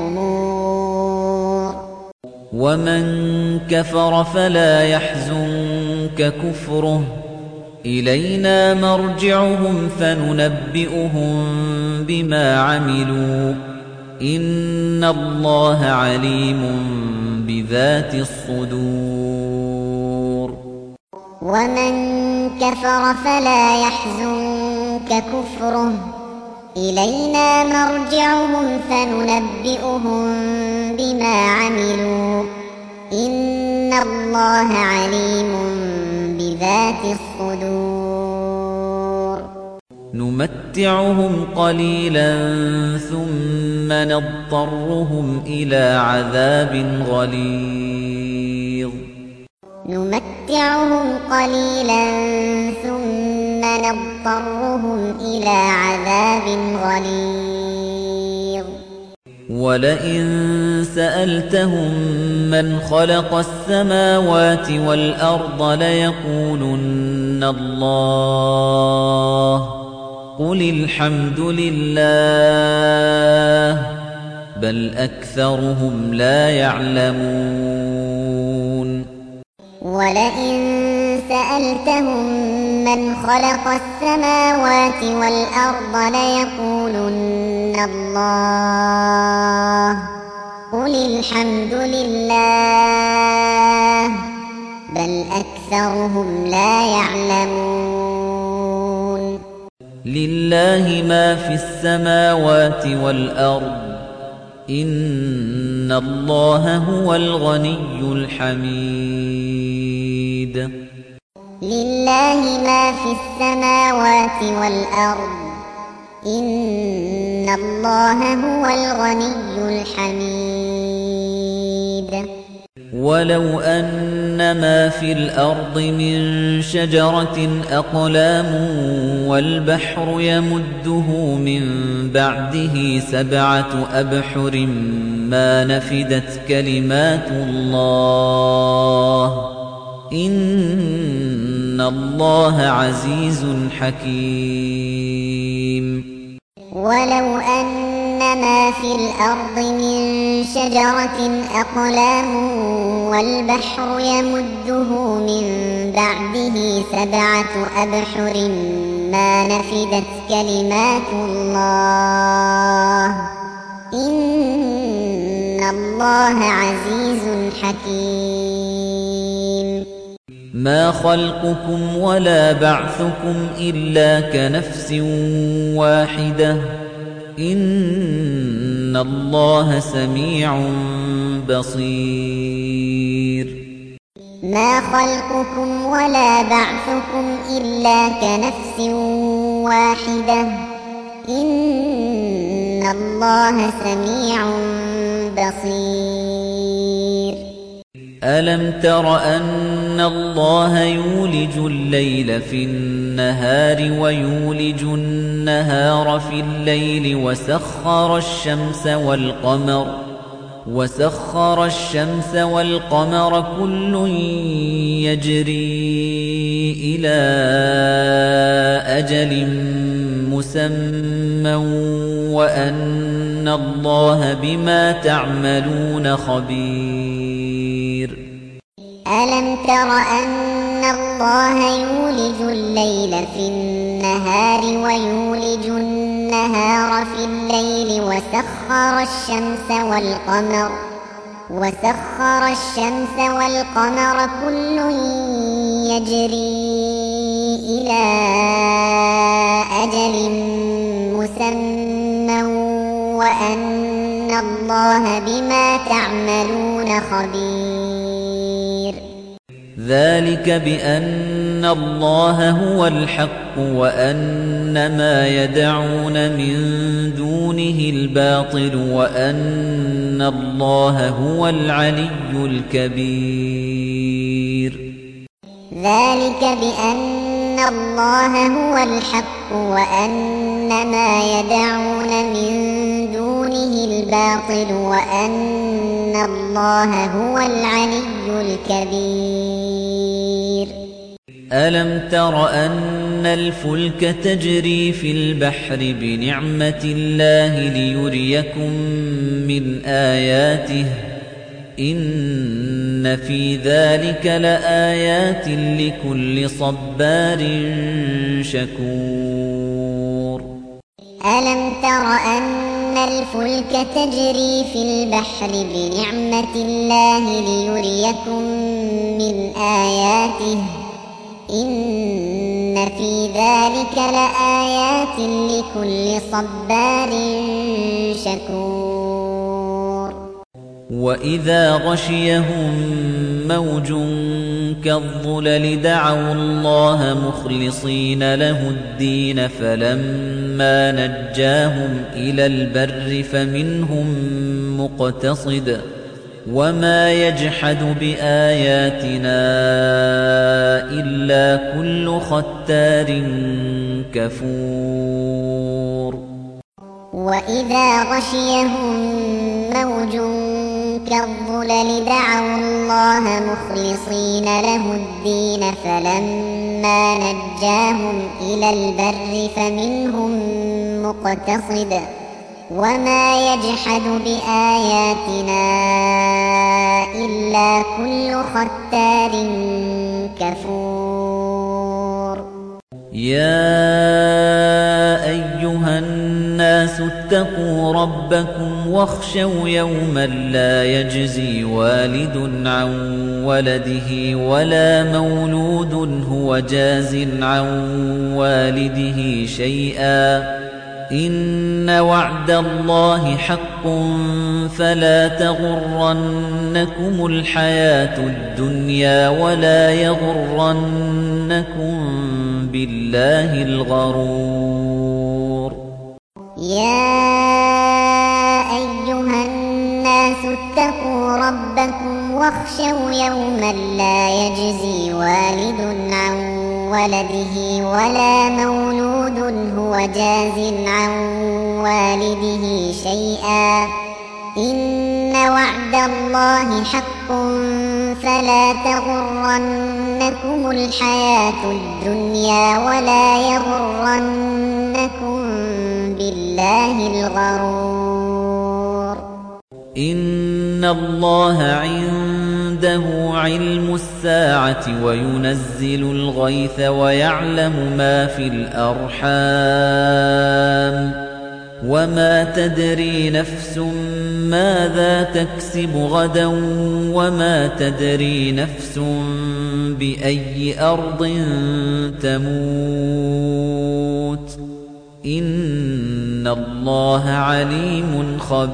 B: الْأُمُورِ
A: وَمَن كَفَرَ فَلَا يَحْزُنكَ كُفْرُهُ ۚ إِلَيْنَا مَرْجِعُهُمْ فَنُنَبِّئُهُم بِمَا عَمِلُوا ۚ إِنَّ اللَّهَ عَلِيمٌ بِذَاتِ الصُّدُورِ
B: وَمَن كَفَرَ فَلَا يَحْزُنكَ كُفْرُهُ ۚ إِلَيْنَا مَرْجِعُهُمْ فَنُنَبِّئُهُم بِمَا عَمِلُوا ۚ إِنَّ اللَّهَ عَلِيمٌ بِذَاتِ الصُّدُورِ
A: نُمَتِّعُهُمْ قَلِيلًا ثُمَّ نَضْطَرُّهُمْ إِلَىٰ عَذَابٍ غَلِيظٍ
B: نُمَتِّعُهُمْ قَلِيلًا ثُمَّ نَضْطَرُّهُمْ إِلَىٰ عَذَابٍ غَلِيظٍ
A: وَلَئِن سَأَلْتَهُم مَّنْ خَلَقَ السَّمَاوَاتِ وَالْأَرْضَ لَيَقُولُنَّ اللَّهُ ۚ قُلِ الْحَمْدُ لِلَّهِ ۚ بَلْ أَكْثَرُهُمْ لَا يَعْلَمُونَ
B: وَلَئِن سَأَلْتَهُم مَّنْ خَلَقَ السَّمَاوَاتِ وَالْأَرْضَ لَيَقُولُنَّ اللَّهُ ۚ قُلِ الْحَمْدُ لِلَّهِ ۚ بَلْ أَكْثَرُهُمْ لَا يَعْلَمُونَ
A: لِلَّهِ مَا فِي السَّمَاوَاتِ وَالْأَرْضِ ۚ إِنَّ اللَّهَ هُوَ الْغَنِيُّ الْحَمِيدُ
B: لِلَّهِ مَا فِي السَّمَاوَاتِ وَالْأَرْضِ ۚ إِنَّ اللَّهَ هُوَ الْغَنِيُّ الْحَمِيدُ
A: وَلَوْ أَنَّ مَا فِي الْأَرْضِ مِن شَجَرَةٍ أَقْلَامٌ وَالْبَحْرُ يَمُدُّهُ مِن بَعْدِهِ 7 أَبْحُرٍ مَّا نَفِدَتْ كَلِمَاتُ اللَّهِ ۗ إِنَّ اللَّهَ عَزِيزٌ حَكِيمٌ
B: وَلَوْ أَنَّ مَا فِي الْأَرْضِ مِن شَجَرَةٍ أَقْلَامٌ وَالْبَحْرُ يَمُدُّهُ مِن بَعْدِهِ 7 أَبْحُرٍ مَّا نَفِدَتْ كَلِمَاتُ اللَّهِ ۗ إِنَّ اللَّهَ عَزِيزٌ حَكِيمٌ
A: ما خلقكم ولا بعثكم إلا كنفس واحدة إن الله سميع بصير
B: ما خلقكم ولا بعثكم إلا كنفس واحدة إن الله سميع بصير
A: ألم تر أن الله يولج الليل في النهار ويولج النهار في الليل وسخر الشمس والقمر كل يجري إلى أجل مسمى وأن الله بما تعملون خبير
B: ألم تر أن الله يولج الليل في النهار ويولج النهار في الليل وسخر الشمس والقمر كل يجري إلى أجل مسمى وأن الله بما تعملون خبير
A: ذلك بأن الله هو الحق وأن ما يدعون من دونه الباطل وأن الله هو العلي الكبير
B: ذلك بأن الله هو الحق وأن ما يدعون من دونه الباطل وأن الله هو العلي الكبير
A: ألم تر أن الفلك تجري في البحر بنعمة الله ليريكم من آياته إن في ذلك لآيات لكل صبار شكور
B: ألم تر أن الفلك تجري في البحر بنعمة الله ليريكم من آياته إن في ذلك لآيات لكل صبار شكور
A: وإذا غشيهم موج كالظلل دعوا الله مخلصين له الدين فلما نجاهم إلى البر فمنهم مقتصد وما يجحد بآياتنا إلا كل ختار كفور
B: وإذا غشيهم موج كالظلل دعوا الله مخلصين له الدين فلما نجاهم إلى البر فمنهم مقتصد وما يجحد بآياتنا إلا كل ختار كفور
A: يا أيها الناس اتقوا ربكم واخشوا يوما لا يجزي والد عن ولده ولا مولود هو جاز عن والده شيئا إن وعد الله حق فلا تغرنكم الحياة الدنيا ولا يغرنكم بالله الغرور
B: يا أيها الناس اتقوا ربكم واخشوا يوما لا يجزي والد عن ولده ولا مولود هو جاز عن والده شيئا إن وعد الله حق فلا تغرنكم الحياة الدنيا ولا يغرنكم بالله الغرور
A: إن الله عنده علم الساعة وينزل الغيث ويعلم ما في الأرحام وما تدري نفس ماذا تكسب غدا وما تدري نفس بأي أرض تموت إن الله عليم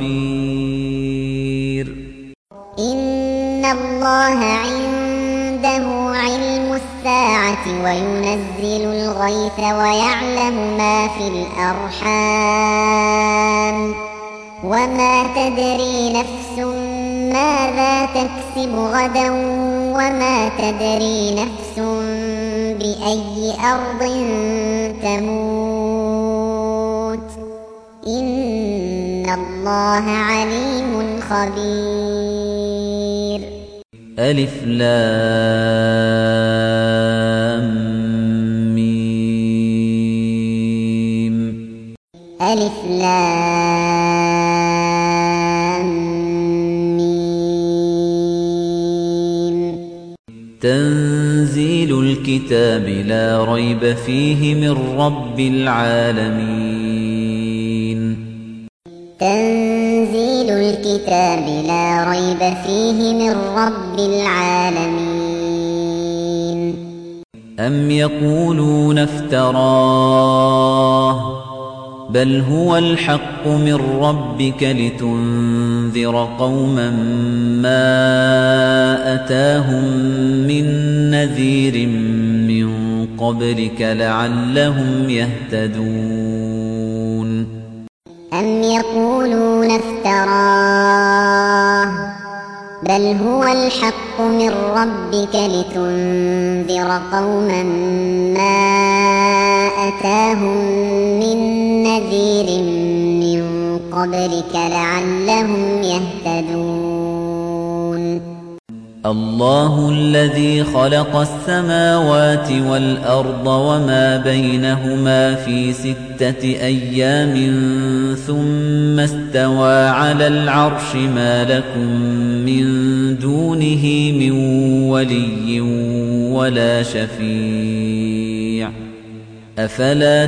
A: خبير
B: إن الله عنده علم الساعة وينزل الغيث ويعلم ما في الأرحام وما تدري نفس ماذا تكسب غدا وما تدري نفس بأي أرض تموت إن الله عليم خبير
A: ألف لام ميم
B: ألف لام ميم
A: تنزيل الكتاب لا ريب فيه من رب العالمين
B: تنزيل الكتاب لا ريب فيه من رب العالمين
A: أم يقولون افتراه بل هو الحق من ربك لتنذر قوما ما أتاهم من نذير من قبلك لعلهم يهتدون
B: أم يقولون افتراه بل هو الحق من ربك لتنذر قوما ما أتاهم من نذير من قبلك لعلهم يهتدون
A: الله الذي خلق السماوات والأرض وما بينهما في 6 أيام ثم استوى على العرش ما لكم من دونه من ولي ولا شفيع أفلا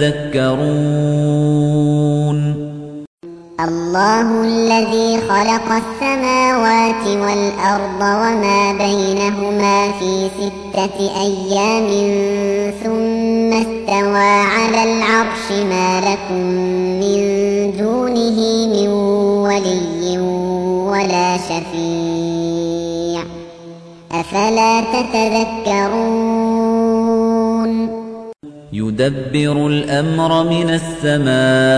A: تتذكرون
B: الله الذي خلق السماوات والأرض وما بينهما في 6 أيام ثم استوى على العرش ما لكم من دونه من ولي ولا شفيع أفلا تتذكرون
A: يدبر الأمر من السماء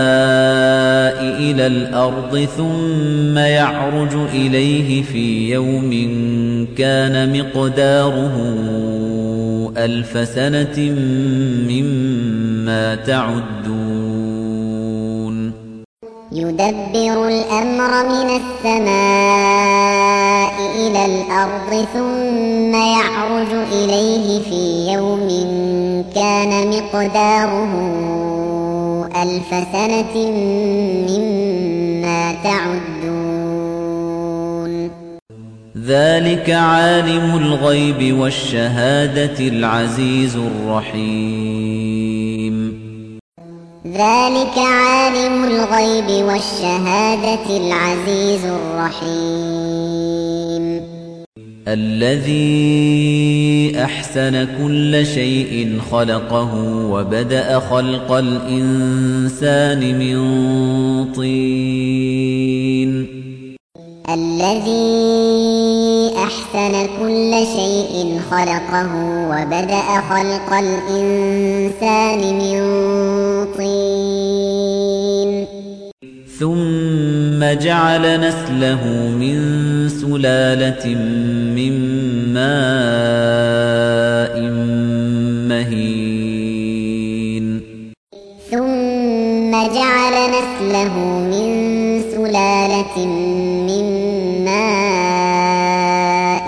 A: إلى الأرض ثم يعرج إليه في يوم كان مقداره 1000 سنة مما تعدون
B: يدبر الأمر من السماء إلى الأرض ثم يعرج إليه في يوم كان مقداره 1000 سنة مما تعدون
A: ذلك عالم الغيب والشهادة العزيز الرحيم
B: ذلك عالم الغيب والشهادة العزيز الرحيم
A: الذي أحسن كل شيء خلقه وبدأ خلق الإنسان من طين
B: الذي أحسن كل شيء خلقه وبدأ خلق الإنسان من طين
A: ثم جعل نسله من سلالة من ماء مهين
B: ثم جعل نسله من سلالة من ماء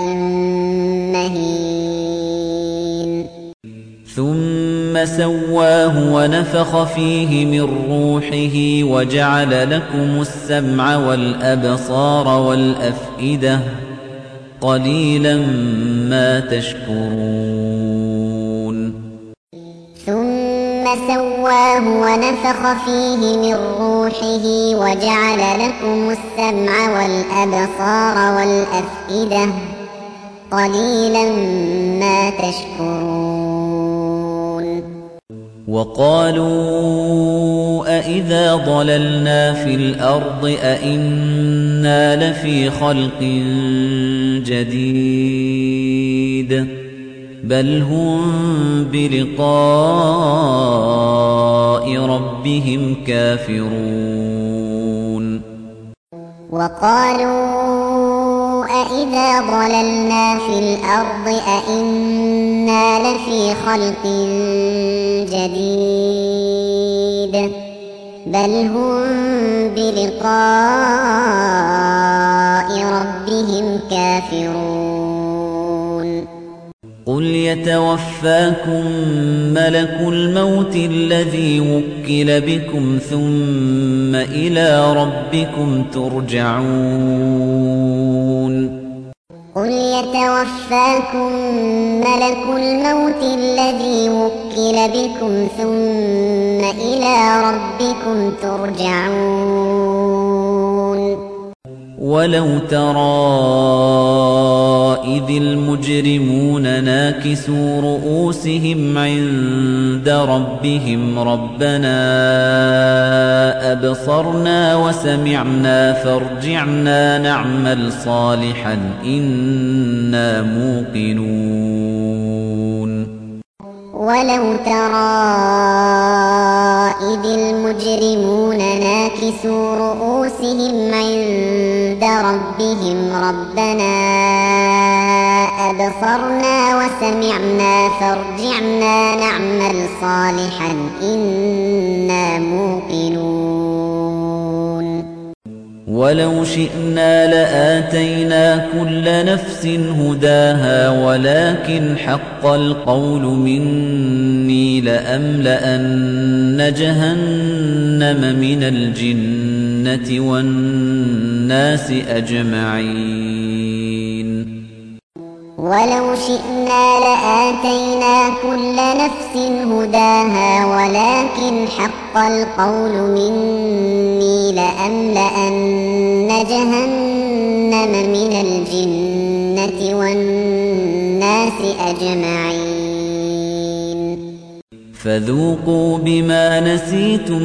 B: مهين
A: ثم سواه ونفخ فيه من روحه وجعل لكم السمع والأبصار والأفئدة قليلا ما تشكرون
B: ثم ثم سواه ونفخ فيه من روحه وجعل لكم السمع والأبصار والأفئدة قليلا ما تشكرون
A: وقالوا أإذا ضللنا في الأرض أإنا لفي خلق جديد بل هم بلقاء ربهم كافرون
B: وقالوا أإذا ضللنا في الأرض أإنا لفي خلق جديد بل هم بلقاء ربهم كافرون
A: قل يتوفاكم ملك الموت الذي وكل بكم ثم إلى ربكم ترجعون
B: قل يتوفاكم ملك الموت الذي وكل بكم ثم إلى ربكم ترجعون
A: ولو ترى إذ المجرمون ناكسوا رؤوسهم عند ربهم ربنا أبصرنا وسمعنا فارجعنا نعمل صالحا إنا موقنون
B: ولو ترى إذ المجرمون ناكسوا رؤوسهم عند ربهم ربنا أبصرنا وسمعنا فارجعنا نعمل صالحا إنا موقنون
A: ولو شئنا لآتينا كل نفس هداها ولكن حق القول مني لأملأن جهنم من الجنة والناس أجمعين
B: ولو شئنا لآتينا كل نفس هداها ولكن حق القول مني لأملأن جهنم من الجنة والناس أجمعين
A: فذوقوا بما نسيتم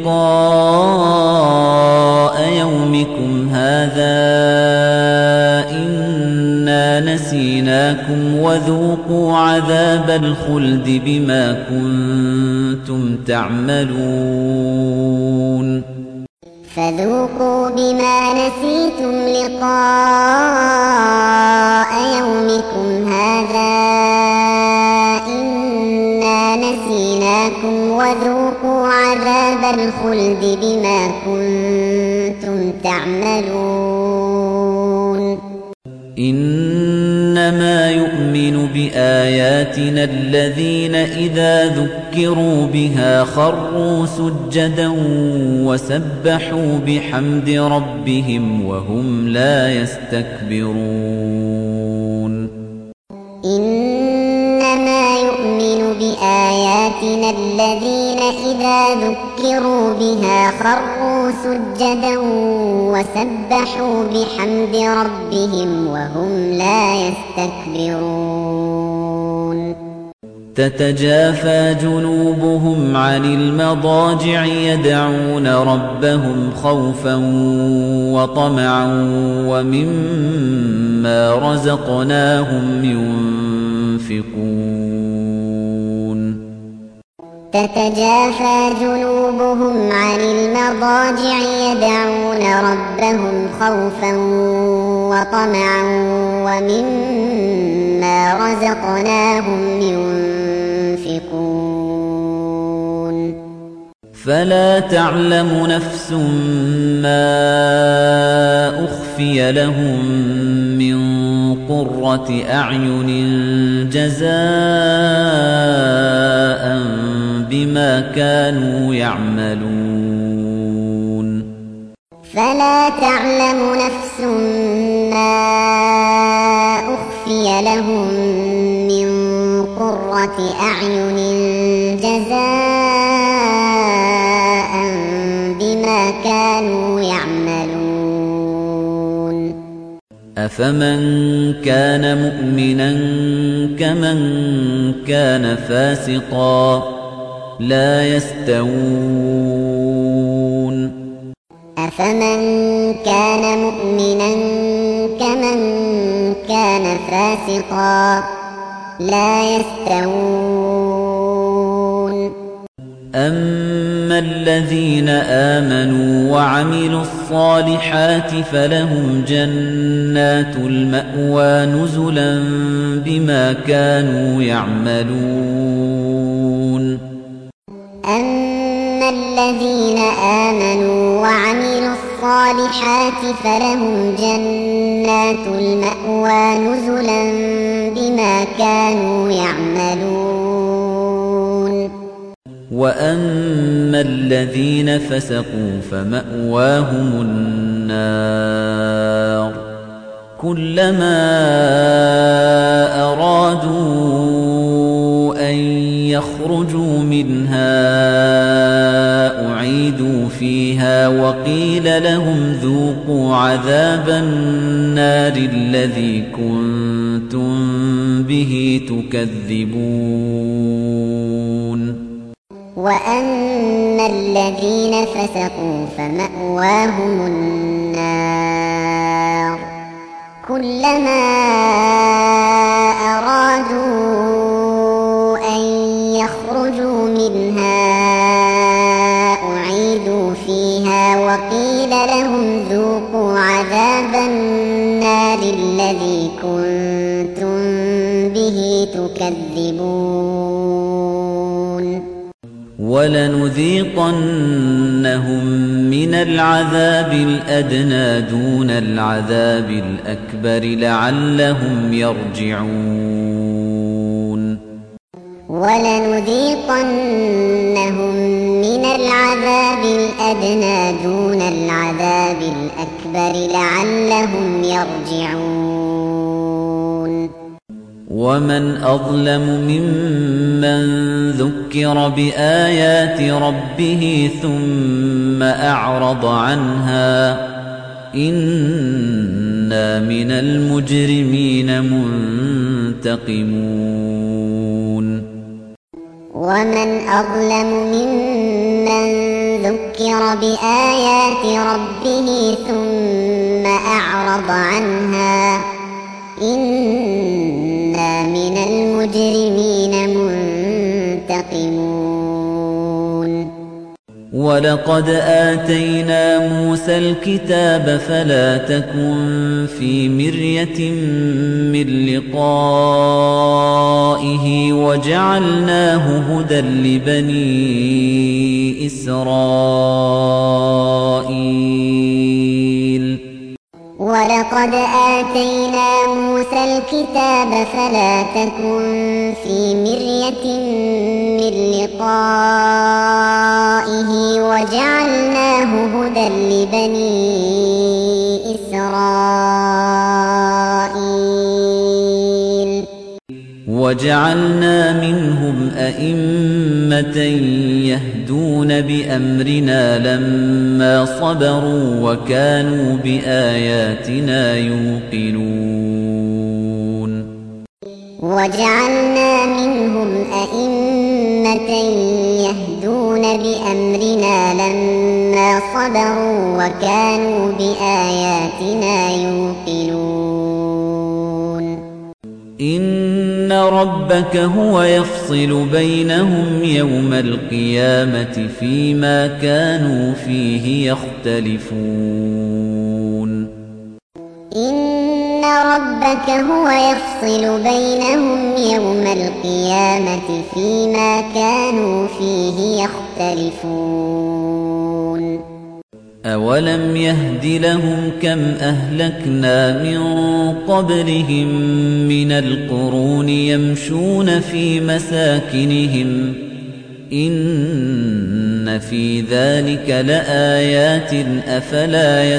A: لقاء يومكم هذا إنا نسيناكم وذوقوا عذاب الخلد بما كنتم تعملون
B: فذوقوا بما نسيتم لقاء يومكم هذا إنا نسيناكم وذوقوا عذاب الخلد بما كنتم تعملون
A: إنما يؤمن بآياتنا الذين إذا ذكروا بها خروا سجدا وسبحوا بحمد ربهم وهم لا يستكبرون
B: إنما يؤمن بآياتنا الذين إذا ذكروا بها خروا سجدا وسبحوا بحمد ربهم وهم لا يستكبرون
A: تتجافى جنوبهم عن المضاجع يدعون ربهم خوفا وطمعا ومما رزقناهم ينفقون
B: تتجافى جنوبهم عن المضاجع يدعون ربهم خوفا وطمعا ومما رزقناهم ينفقون
A: فلا تعلم نفس ما أخفي لهم من قرة أعين جزاء بما كانوا يعملون
B: فلا تعلم نفس ما أخفي لهم من قرة أعين جزاء
A: أفمن كان مؤمنا كمن كان فاسقا لا يستوون
B: أفمن كان مؤمنا كمن كان فاسقا لا يستوون
A: أما الذين آمنوا وعملوا الصالحات فلهم جنات المأوى نزلا بما كانوا يعملون
B: أما الذين آمنوا وعملوا الصالحات فلهم جنات المأوى نزلا بما كانوا يعملون
A: وأما الذين فسقوا فمأواهم النار كلما أرادوا أن يخرجوا منها أعيدوا فيها وقيل لهم ذوقوا عذاب النار الذي كنتم به تكذبون
B: وأما الذين فسقوا فمأواهم النار كلما أرادوا أن يخرجوا منها أعيدوا فيها وقيل لهم ذوقوا عذاب النار الذي كنتم به تكذبون
A: ولنذيقنهم من العذاب الأدنى دون العذاب الأكبر لعلهم يرجعون
B: ولنذيقنهم من العذاب الأدنى دون العذاب الأكبر لعلهم يرجعون
A: ومن أظلم ممن ذكر بآيات ربه ثم أعرض عنها إنا من المجرمين منتقمون
B: ومن أظلم ممن ذكر بآيات ربه ثم أعرض عنها إنا من المجرمين منتقمون
A: ولقد آتينا موسى الكتاب فلا تكن في مرية من لقائه وجعلناه هدى لبني إسرائيل
B: ولقد آتينا موسى الكتاب فلا تكن في مرية من لقائه وجعلناه هدى لبني إسرائيل
A: وجعلنا منهم أئمة يهدون بأمرنا لما صبروا وكانوا بآياتنا يوقنون
B: وجعلنا منهم أئمة يهدون بأمرنا لما صبروا وكانوا بآياتنا يوقنون
A: إن ربك هو يفصل بينهم يوم القيامة فيما كانوا فيه يختلفون
B: إن ربك هو يفصل بينهم يوم القيامة فيما كانوا فيه يختلفون
A: أولم يهد لهم كم أهلكنا من قبلهم من القرون يمشون في مساكنهم إن في ذلك لآيات أفلا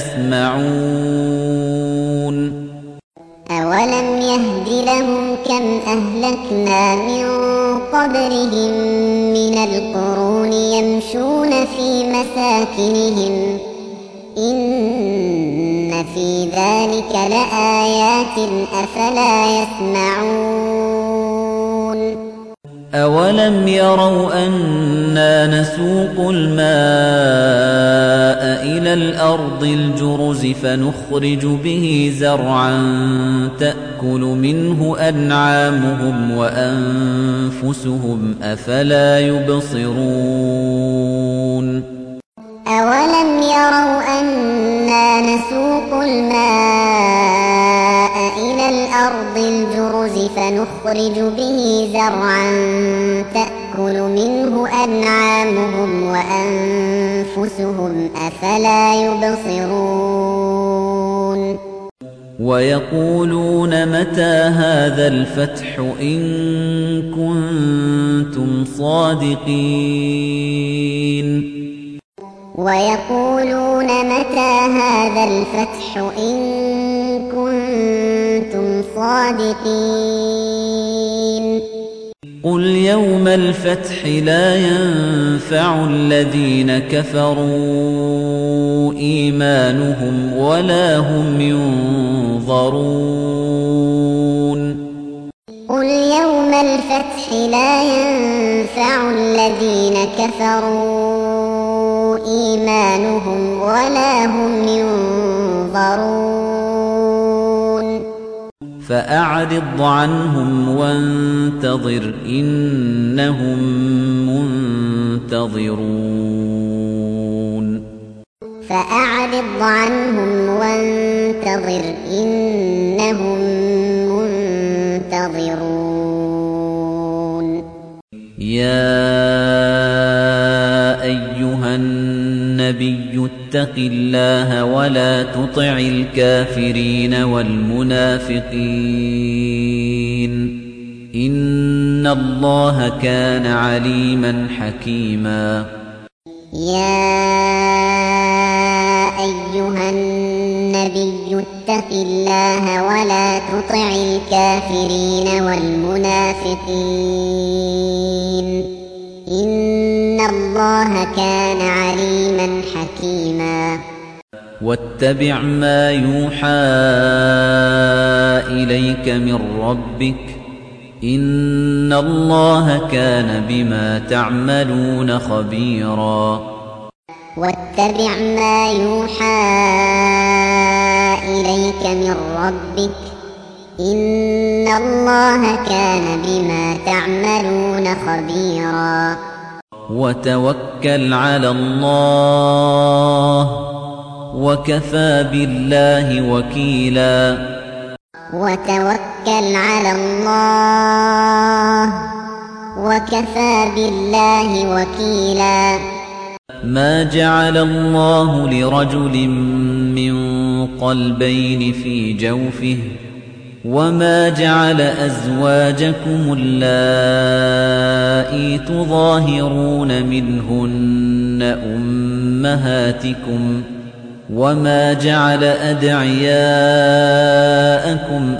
A: يسمعون
B: أولم يهد لهم كم أهلكنا من قبلهم من القرون يمشون في مساكنهم إن إن في ذلك لآيات أفلا يسمعون
A: أولم يروا أنا نسوق الماء إلى الأرض الجرز فنخرج به زرعا تأكل منه أنعامهم وأنفسهم أفلا يبصرون
B: أولم يروا أنا نسوق الماء إلى الأرض الجرز فنخرج به زرعا تأكل منه أنعامهم وأنفسهم أفلا يبصرون
A: ويقولون متى هذا الفتح إن كنتم صادقين
B: ويقولون متى هذا الفتح إن كنتم صادقين
A: قل يوم الفتح لا ينفع الذين كفروا إيمانهم ولا هم ينظرون
B: قل يوم الفتح لا ينفع الذين كفروا إيمانهم ولا هم ينظرون
A: فأعرض عنهم وانتظر إنهم منتظرون
B: فأعرض عنهم وانتظر إنهم منتظرون
A: يا أيها النبي اتق الله ولا تطع الكافرين والمنافقين إن الله كان عليما حكيما
B: يا أيها النبي اتق الله ولا تطع الكافرين والمنافقين إن الله كان عليما حكيما
A: واتبع ما يوحى إليك من ربك إن الله كان بما تعملون خبيرا
B: واتبع ما يوحى إليك من ربك إن الله كان بما تعملون خبيرا
A: وتوكل على الله وكفى بالله وكيلا
B: وتوكل على الله وكفى بالله وكيلا
A: ما جعل الله لرجل من قلبين في جوفه وما جعل أزواجكم اللائي تظاهرون منهن أمهاتكم وما جعل أدعياءكم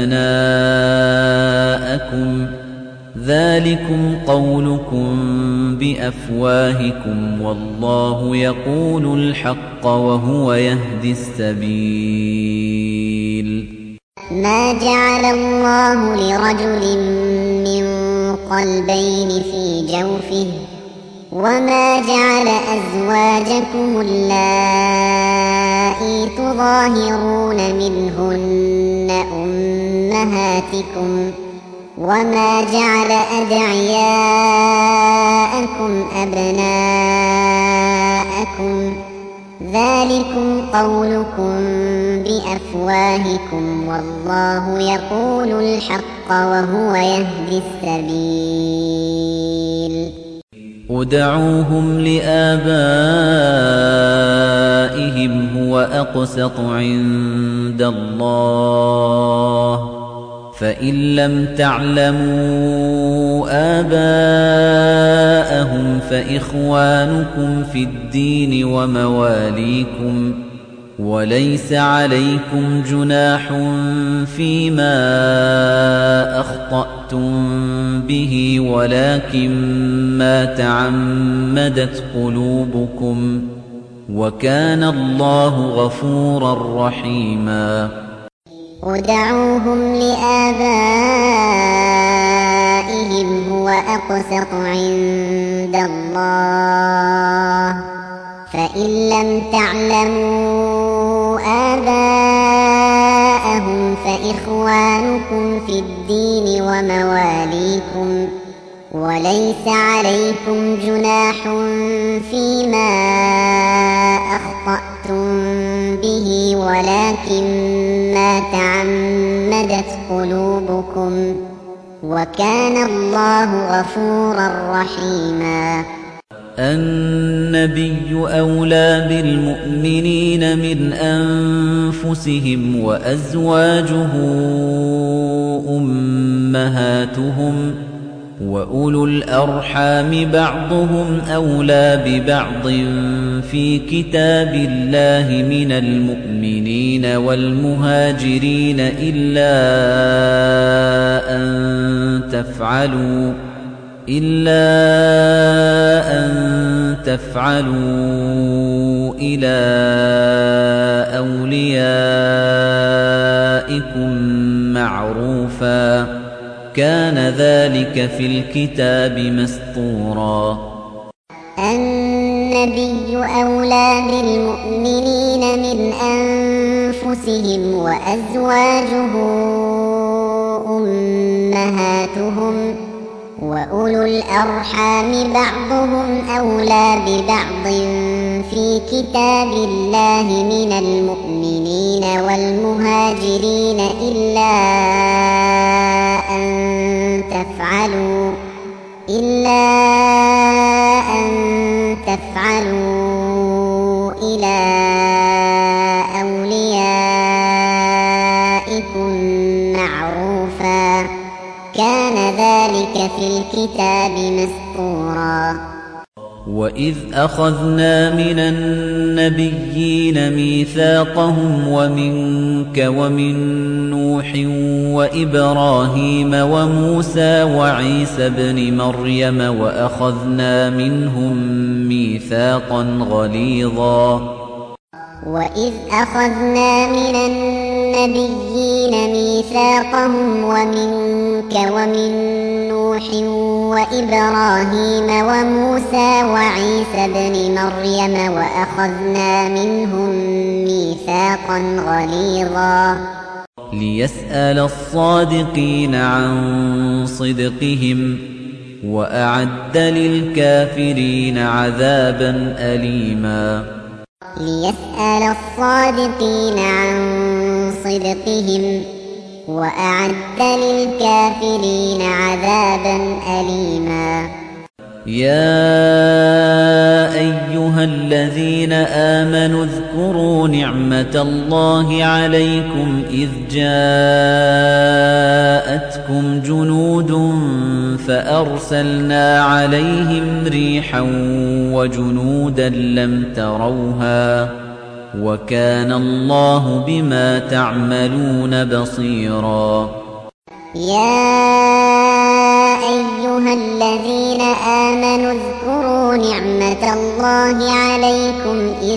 A: أبناءكم ذلكم قولكم بأفواهكم والله يقول الحق وهو يهدي السبيل
B: ما جعل الله لرجل من قلبين في جوفه وما جعل أزواجكم اللائي تظاهرون منهن أمهاتكم وما جعل أدعياءكم أبناءكم ذلكم قولكم بأفواهكم والله يقول الحق وهو يهدي السبيل
A: ادعوهم لآبائهم هو أقسط عند الله فإن لم تعلموا آباءهم فإخوانكم في الدين ومواليكم وليس عليكم جناح فيما أخطأتم به ولكن ما تعمدت قلوبكم وكان الله غفورا رحيما
B: ادعوهم لآبائهم هو أقسط عند الله فإن لم تعلموا آباءهم فإخوانكم في الدين ومواليكم وليس عليكم جناح فيما أخطأتم به ولكن ما تعمدت قلوبكم وكان الله غفورا رحيما
A: النبي أولى بالمؤمنين من أنفسهم وأزواجه أمهاتهم وأولو الأرحام بعضهم أولى ببعض في كتاب الله من المؤمنين والمهاجرين إلا أن تفعلوا إلى أوليائكم معروفا كان ذلك في الكتاب مسطورا
B: النبي أولى بالمؤمنين من أنفسهم وأزواجه أمهاتهم وأولو الأرحام بعضهم أولى ببعض في كتاب الله من المؤمنين والمهاجرين إلا أن تفعلوا إلى أوليائكم معروفا كان ذلك في الكتاب مسطورا
A: وإذ أخذنا من النبيين ميثاقهم ومنك ومن نوح وإبراهيم وموسى وعيسى ابن مريم وأخذنا منهم ميثاقا غليظا
B: وإذ أخذنا من النبيين ميثاقهم ومنك ومن نوح وإبراهيم وموسى وعيسى ابن مريم وأخذنا منهم ميثاقا غليظا
A: ليسأل الصادقين عن صدقهم وأعد للكافرين عذابا أليما
B: ليسأل الصادقين عن صدقهم وأعد للكافرين عذابا أليما
A: يا أيها الذين آمنوا اذكروا نعمة الله عليكم إذ جاءتكم جنود فأرسلنا عليهم ريحا وجنودا لم تروها وكان الله بما تعملون بصيرا
B: يا أيها الذين آمنوا اذكروا نعمة الله عليكم إذ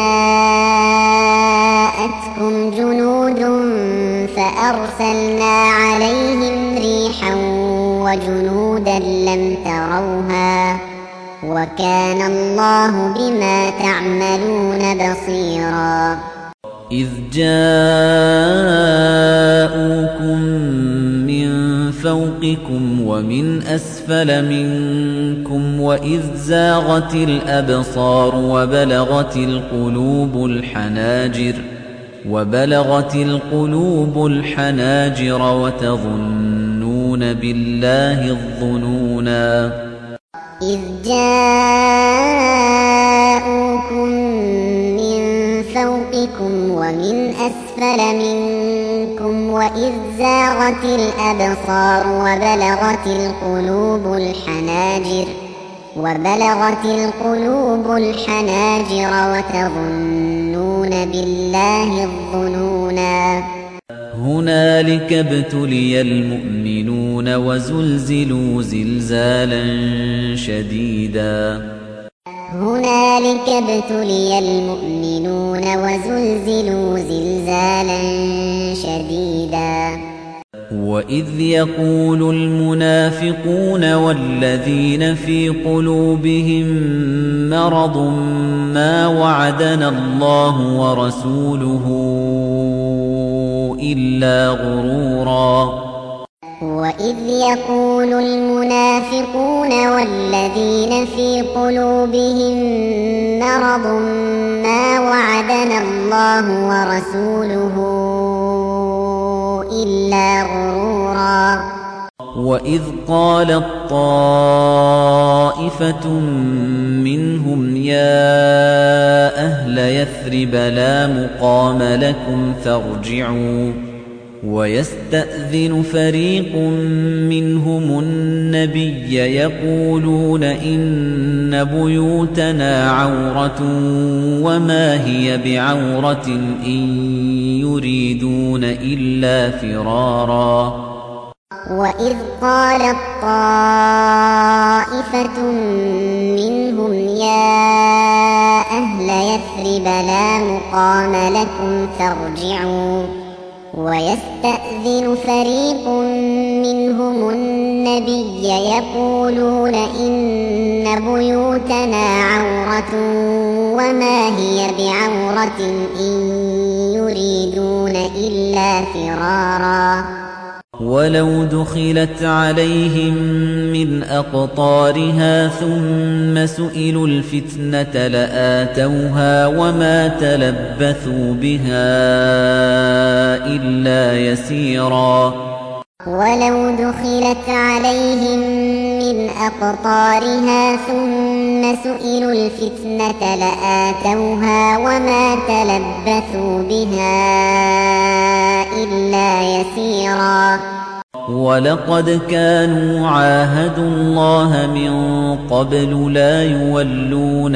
B: جاءتكم جنود فأرسلنا عليهم ريحا وجنودا لم تروها وكان الله بما تعملون بصيرا
A: إذ جاءوكم من فوقكم ومن أسفل منكم وإذ زاغت الأبصار وبلغت القلوب الحناجر وتظنون بالله الظنونا
B: إذ جاءوكم من فوقكم ومن أسفل منكم وإذ زاغت الأبصار وبلغت القلوب الحناجر وتظنون بالله الظنونا
A: هنالك ابتلي المؤمنون وزلزلوا زلزالا شديدا
B: كذلك ابتلي المؤمنون وزلزلوا زلزالا شديدا
A: وإذ يقول المنافقون والذين في قلوبهم مرض ما وعدنا الله ورسوله إلا غرورا
B: وإذ يقول المنافقون والذين في قلوبهم مرض ما وعدنا الله ورسوله إلا غرورا
A: وإذ قالت طائفة منهم يا أهل يثرب لا مقام لكم فارجعوا ويستأذن فريق منهم النبي يقولون إن بيوتنا عورة وما هي بعورة إن يريدون إلا فرارا
B: وإذ قالت طائفة منهم يا أهل يثرب لا مقام لكم فارجعوا ويستأذن فريق منهم النبي يقولون إن بيوتنا عورة وما هي بعورة إن يريدون إلا فرارا
A: ولو دخلت عليهم من أقطارها ثم سئلوا الفتنة لآتوها وما تلبثوا بها إلا يسيرا
B: ولو دخلت عليهم من أقطارها ثم سئلوا الفتنة لآتوها وما تلبثوا بها إلا يسيرا
A: ولقد كانوا عاهدوا الله من قبل لا يولون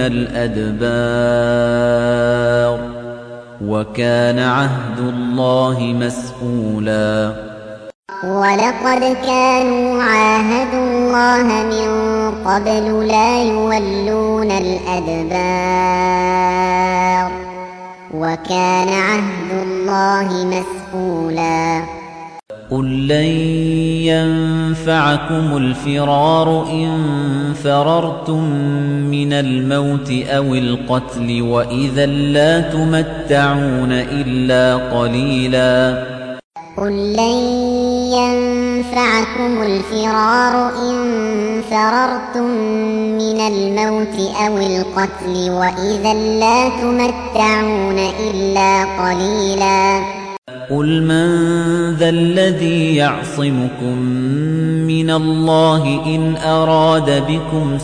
A: الأدبار وكان عهد الله مسؤولا
B: ولقد كانوا عاهدوا الله من قبل لا يولون الأدبار وكان عهد الله مسؤولا
A: قل لن ينفعكم الفرار إن فررتم من الموت أو القتل وإذا لا تمتعون إلا قليلا
B: قل لن ينفعكم الفرار إن فررتم من الموت أو القتل وإذا لا تمتعون إلا قليلا
A: قل من ذا الذي يعصمكم من الله إن أراد بكم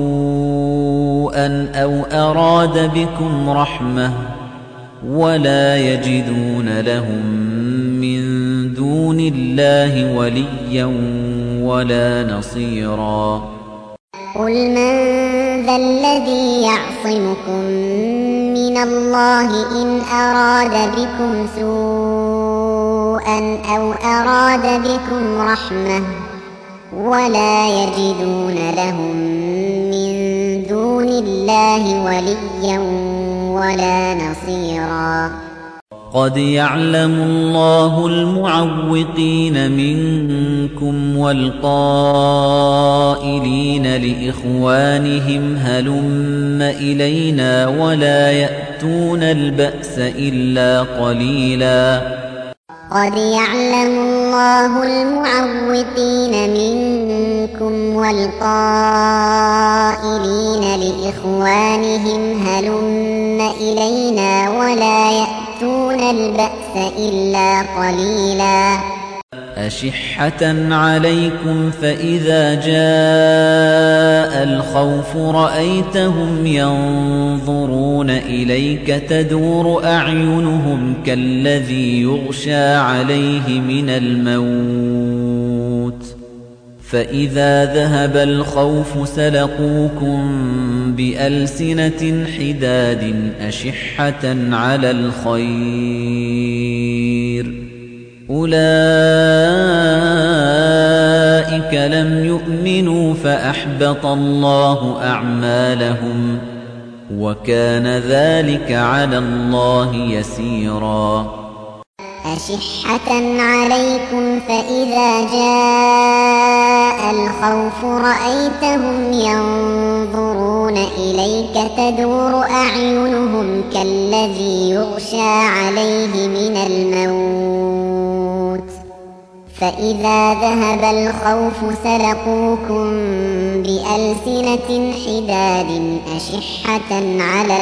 A: سوءا أو أراد بكم رحمة ولا يجدون لهم من دون الله وليا ولا نصيرا
B: قل من ذا الذي يعصمكم من الله إن أراد بكم سوءا أو أراد بكم رحمة ولا يجدون لهم من دون الله وليا ولا نصيرا
A: قد يعلم الله المعوقين منكم والقائلين لإخوانهم هلم إلينا ولا يأتون البأس إلا قليلا
B: قد يعلم الله المعوقين منكم والقائلين لإخوانهم هلم إلينا ولا يأتون البأس إلا قليلا
A: أشحة عليكم فإذا جاء الخوف رأيتهم ينظرون إليك تدور أعينهم كالذي يغشى عليه من الموت فإذا ذهب الخوف سلقوكم بألسنة حداد أشحة على الخير أولئك لم يؤمنوا فأحبط الله أعمالهم وكان ذلك على الله يسيرا.
B: أشحة عليكم فإذا جاء الخوف رأيتهم ينظرون إليك تدور أعينهم كالذي يغشى عليه من الموت فإذا ذهب الخوف سلقوكم بألسنة حداد أشحة على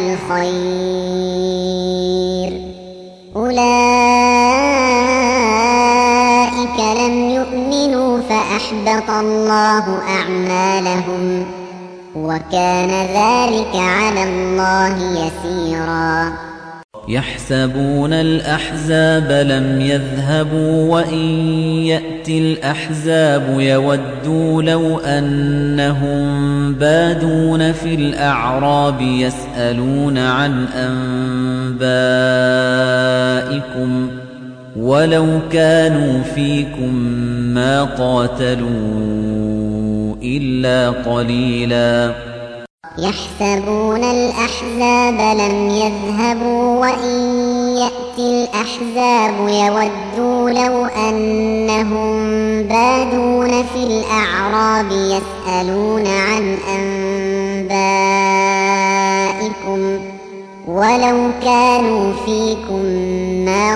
B: الخير أولئك لم يؤمنوا فأحبط الله أعمالهم وكان ذلك على الله يسيرا.
A: يحسبون الأحزاب لم يذهبوا وإن يأتي الأحزاب يودوا لو أنهم بادون في الأعراب يسألون عن أنبائكم ولو كانوا فيكم ما قاتلوا إلا قليلا.
B: يحسبون الأحزاب لم يذهبوا وإن يأتي الأحزاب يودوا لو أنهم بادون في الأعراب يسألون عن أنبائكم ولو كانوا فيكم ما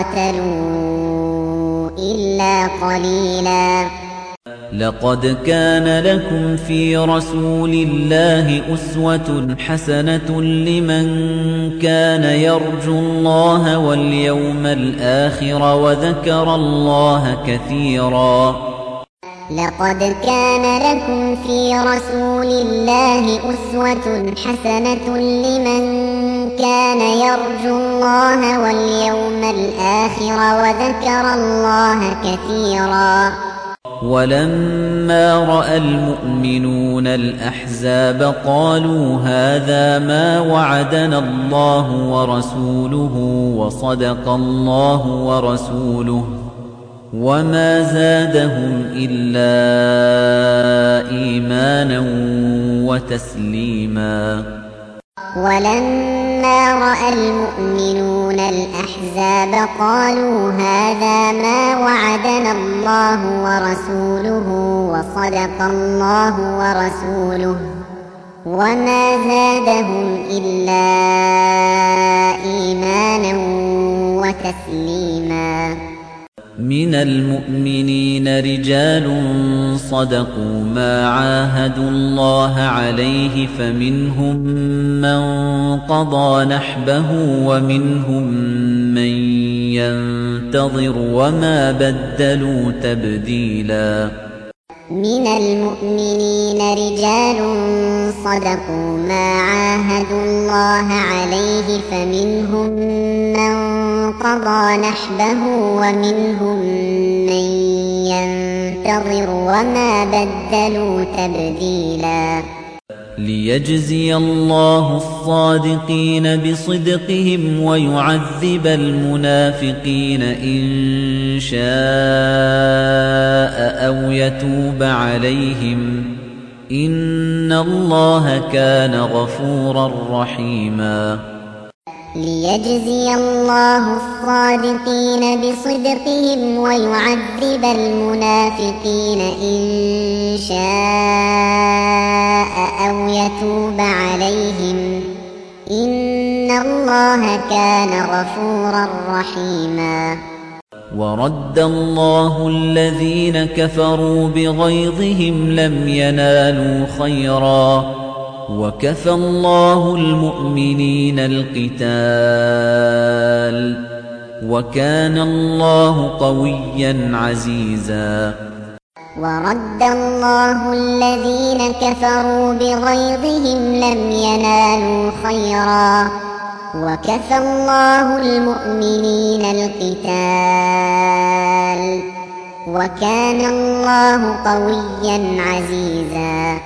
B: قاتلوا إلا قليلا.
A: لقد كان لكم في رسول الله أسوة حسنة لمن كان يرجو الله واليوم الآخر وذكر الله كثيرا.
B: لقد كان لكم في رسول الله أسوة حسنة لمن كان يرجو الله واليوم الآخر وذكر الله كثيرا.
A: ولما رأى المؤمنون الأحزاب قالوا هذا ما وعدنا الله ورسوله وصدق الله ورسوله وما زادهم إلا إيمانا وتسليما.
B: ولما رأى المؤمنون الأحزاب قالوا هذا ما وعدنا الله ورسوله وصدق الله ورسوله وما زادهم إلا إيمانا وتسليما.
A: من المؤمنين رجال صدقوا ما عاهدوا الله عليه فمنهم من قضى نحبه ومنهم من ينتظر وما بدلوا تبديلا.
B: من المؤمنين رجال صدقوا ما عاهدوا الله عليه فمنهم من قضى نحبه ومنهم من ينتظر وما بدلوا تبديلا.
A: ليجزي الله الصادقين بصدقهم ويعذب المنافقين إن شاء أو يتوب عليهم إن الله كان غفورا رحيما.
B: ليجزي الله الصادقين بصدقهم ويعذب المنافقين إن شاء أو يتوب عليهم إن الله كان غفورا رحيما.
A: ورد الله الذين كفروا بغيظهم لم ينالوا خيرا وكفى الله المؤمنين القتال وكان الله قويا عزيزا.
B: ورد الله الذين كفروا بغيظهم لم ينالوا خيرا وكفى الله المؤمنين القتال وكان الله قويا عزيزا.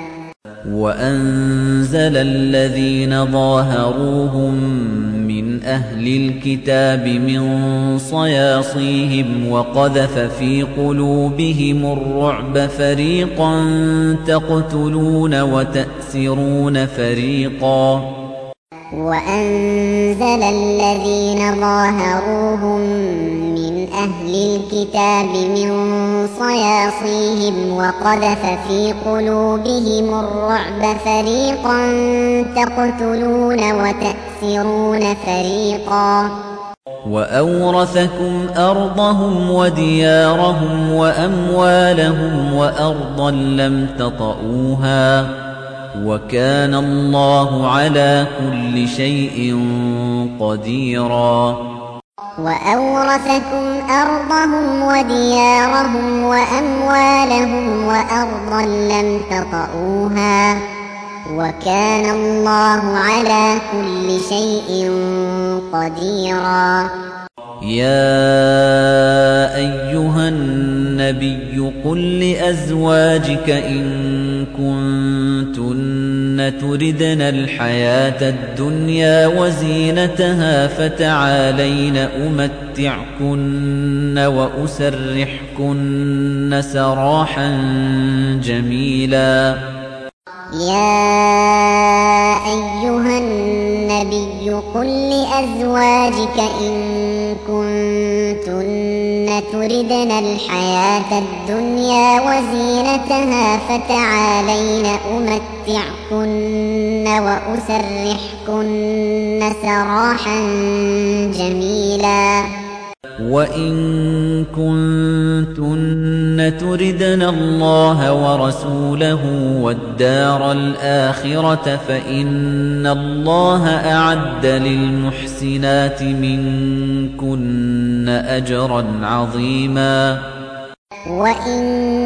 A: وأنزل الذين ظاهروهم من أهل الكتاب من صياصيهم وقذف في قلوبهم الرعب فريقا تقتلون وتأسرون فريقا
B: وأنزل الذين ظاهروهم من أهل الكتاب من صياصيهم وقذف في قلوبهم الرعب فريقا تقتلون وتأسرون فريقا
A: وأورثكم أرضهم وديارهم وأموالهم وأرضا لم تطئوها وكان الله على كل شيء قديرا
B: وأورثكم أرضهم وديارهم وأموالهم وأرضا لم تطئوها وكان الله على كل شيء قديرا
A: يا أيها النبي قل لأزواجك إن كنتن تردن الحياة الدنيا وزينتها فتعالين أمتعكن وأسرحكن سراحا جميلا
B: يا أيها النبي قل لأزواجك إن كنتن تردن الحياة الدنيا وزينتها فتعالين أمتعكن وأسرحكن سراحا جميلا
A: وإن كنتن تردن الله ورسوله والدار الآخرة فإن الله أعد للمحسنات منكن أجرا عظيما
B: وإن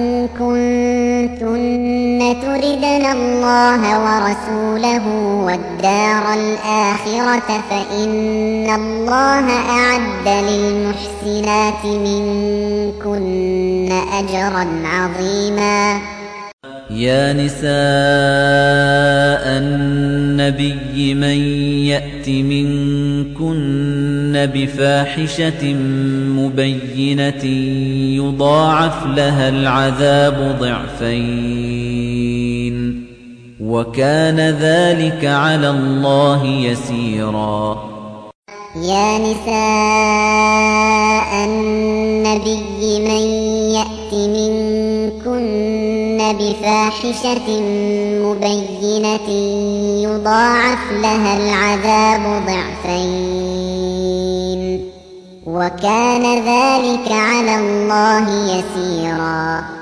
B: كنتن تردن الله ورسوله والدار الآخرة فإن الله أعد للمحسنات منكن أجرا عظيما
A: يا نساء النبي من يأت منكن بفاحشة مبينة يضاعف لها العذاب ضعفين وكان ذلك على الله يسيرا
B: يا نساء النبي من يأت منكن بفاحشة مبينة يضاعف لها العذاب ضعفين وكان ذلك على الله يسيرا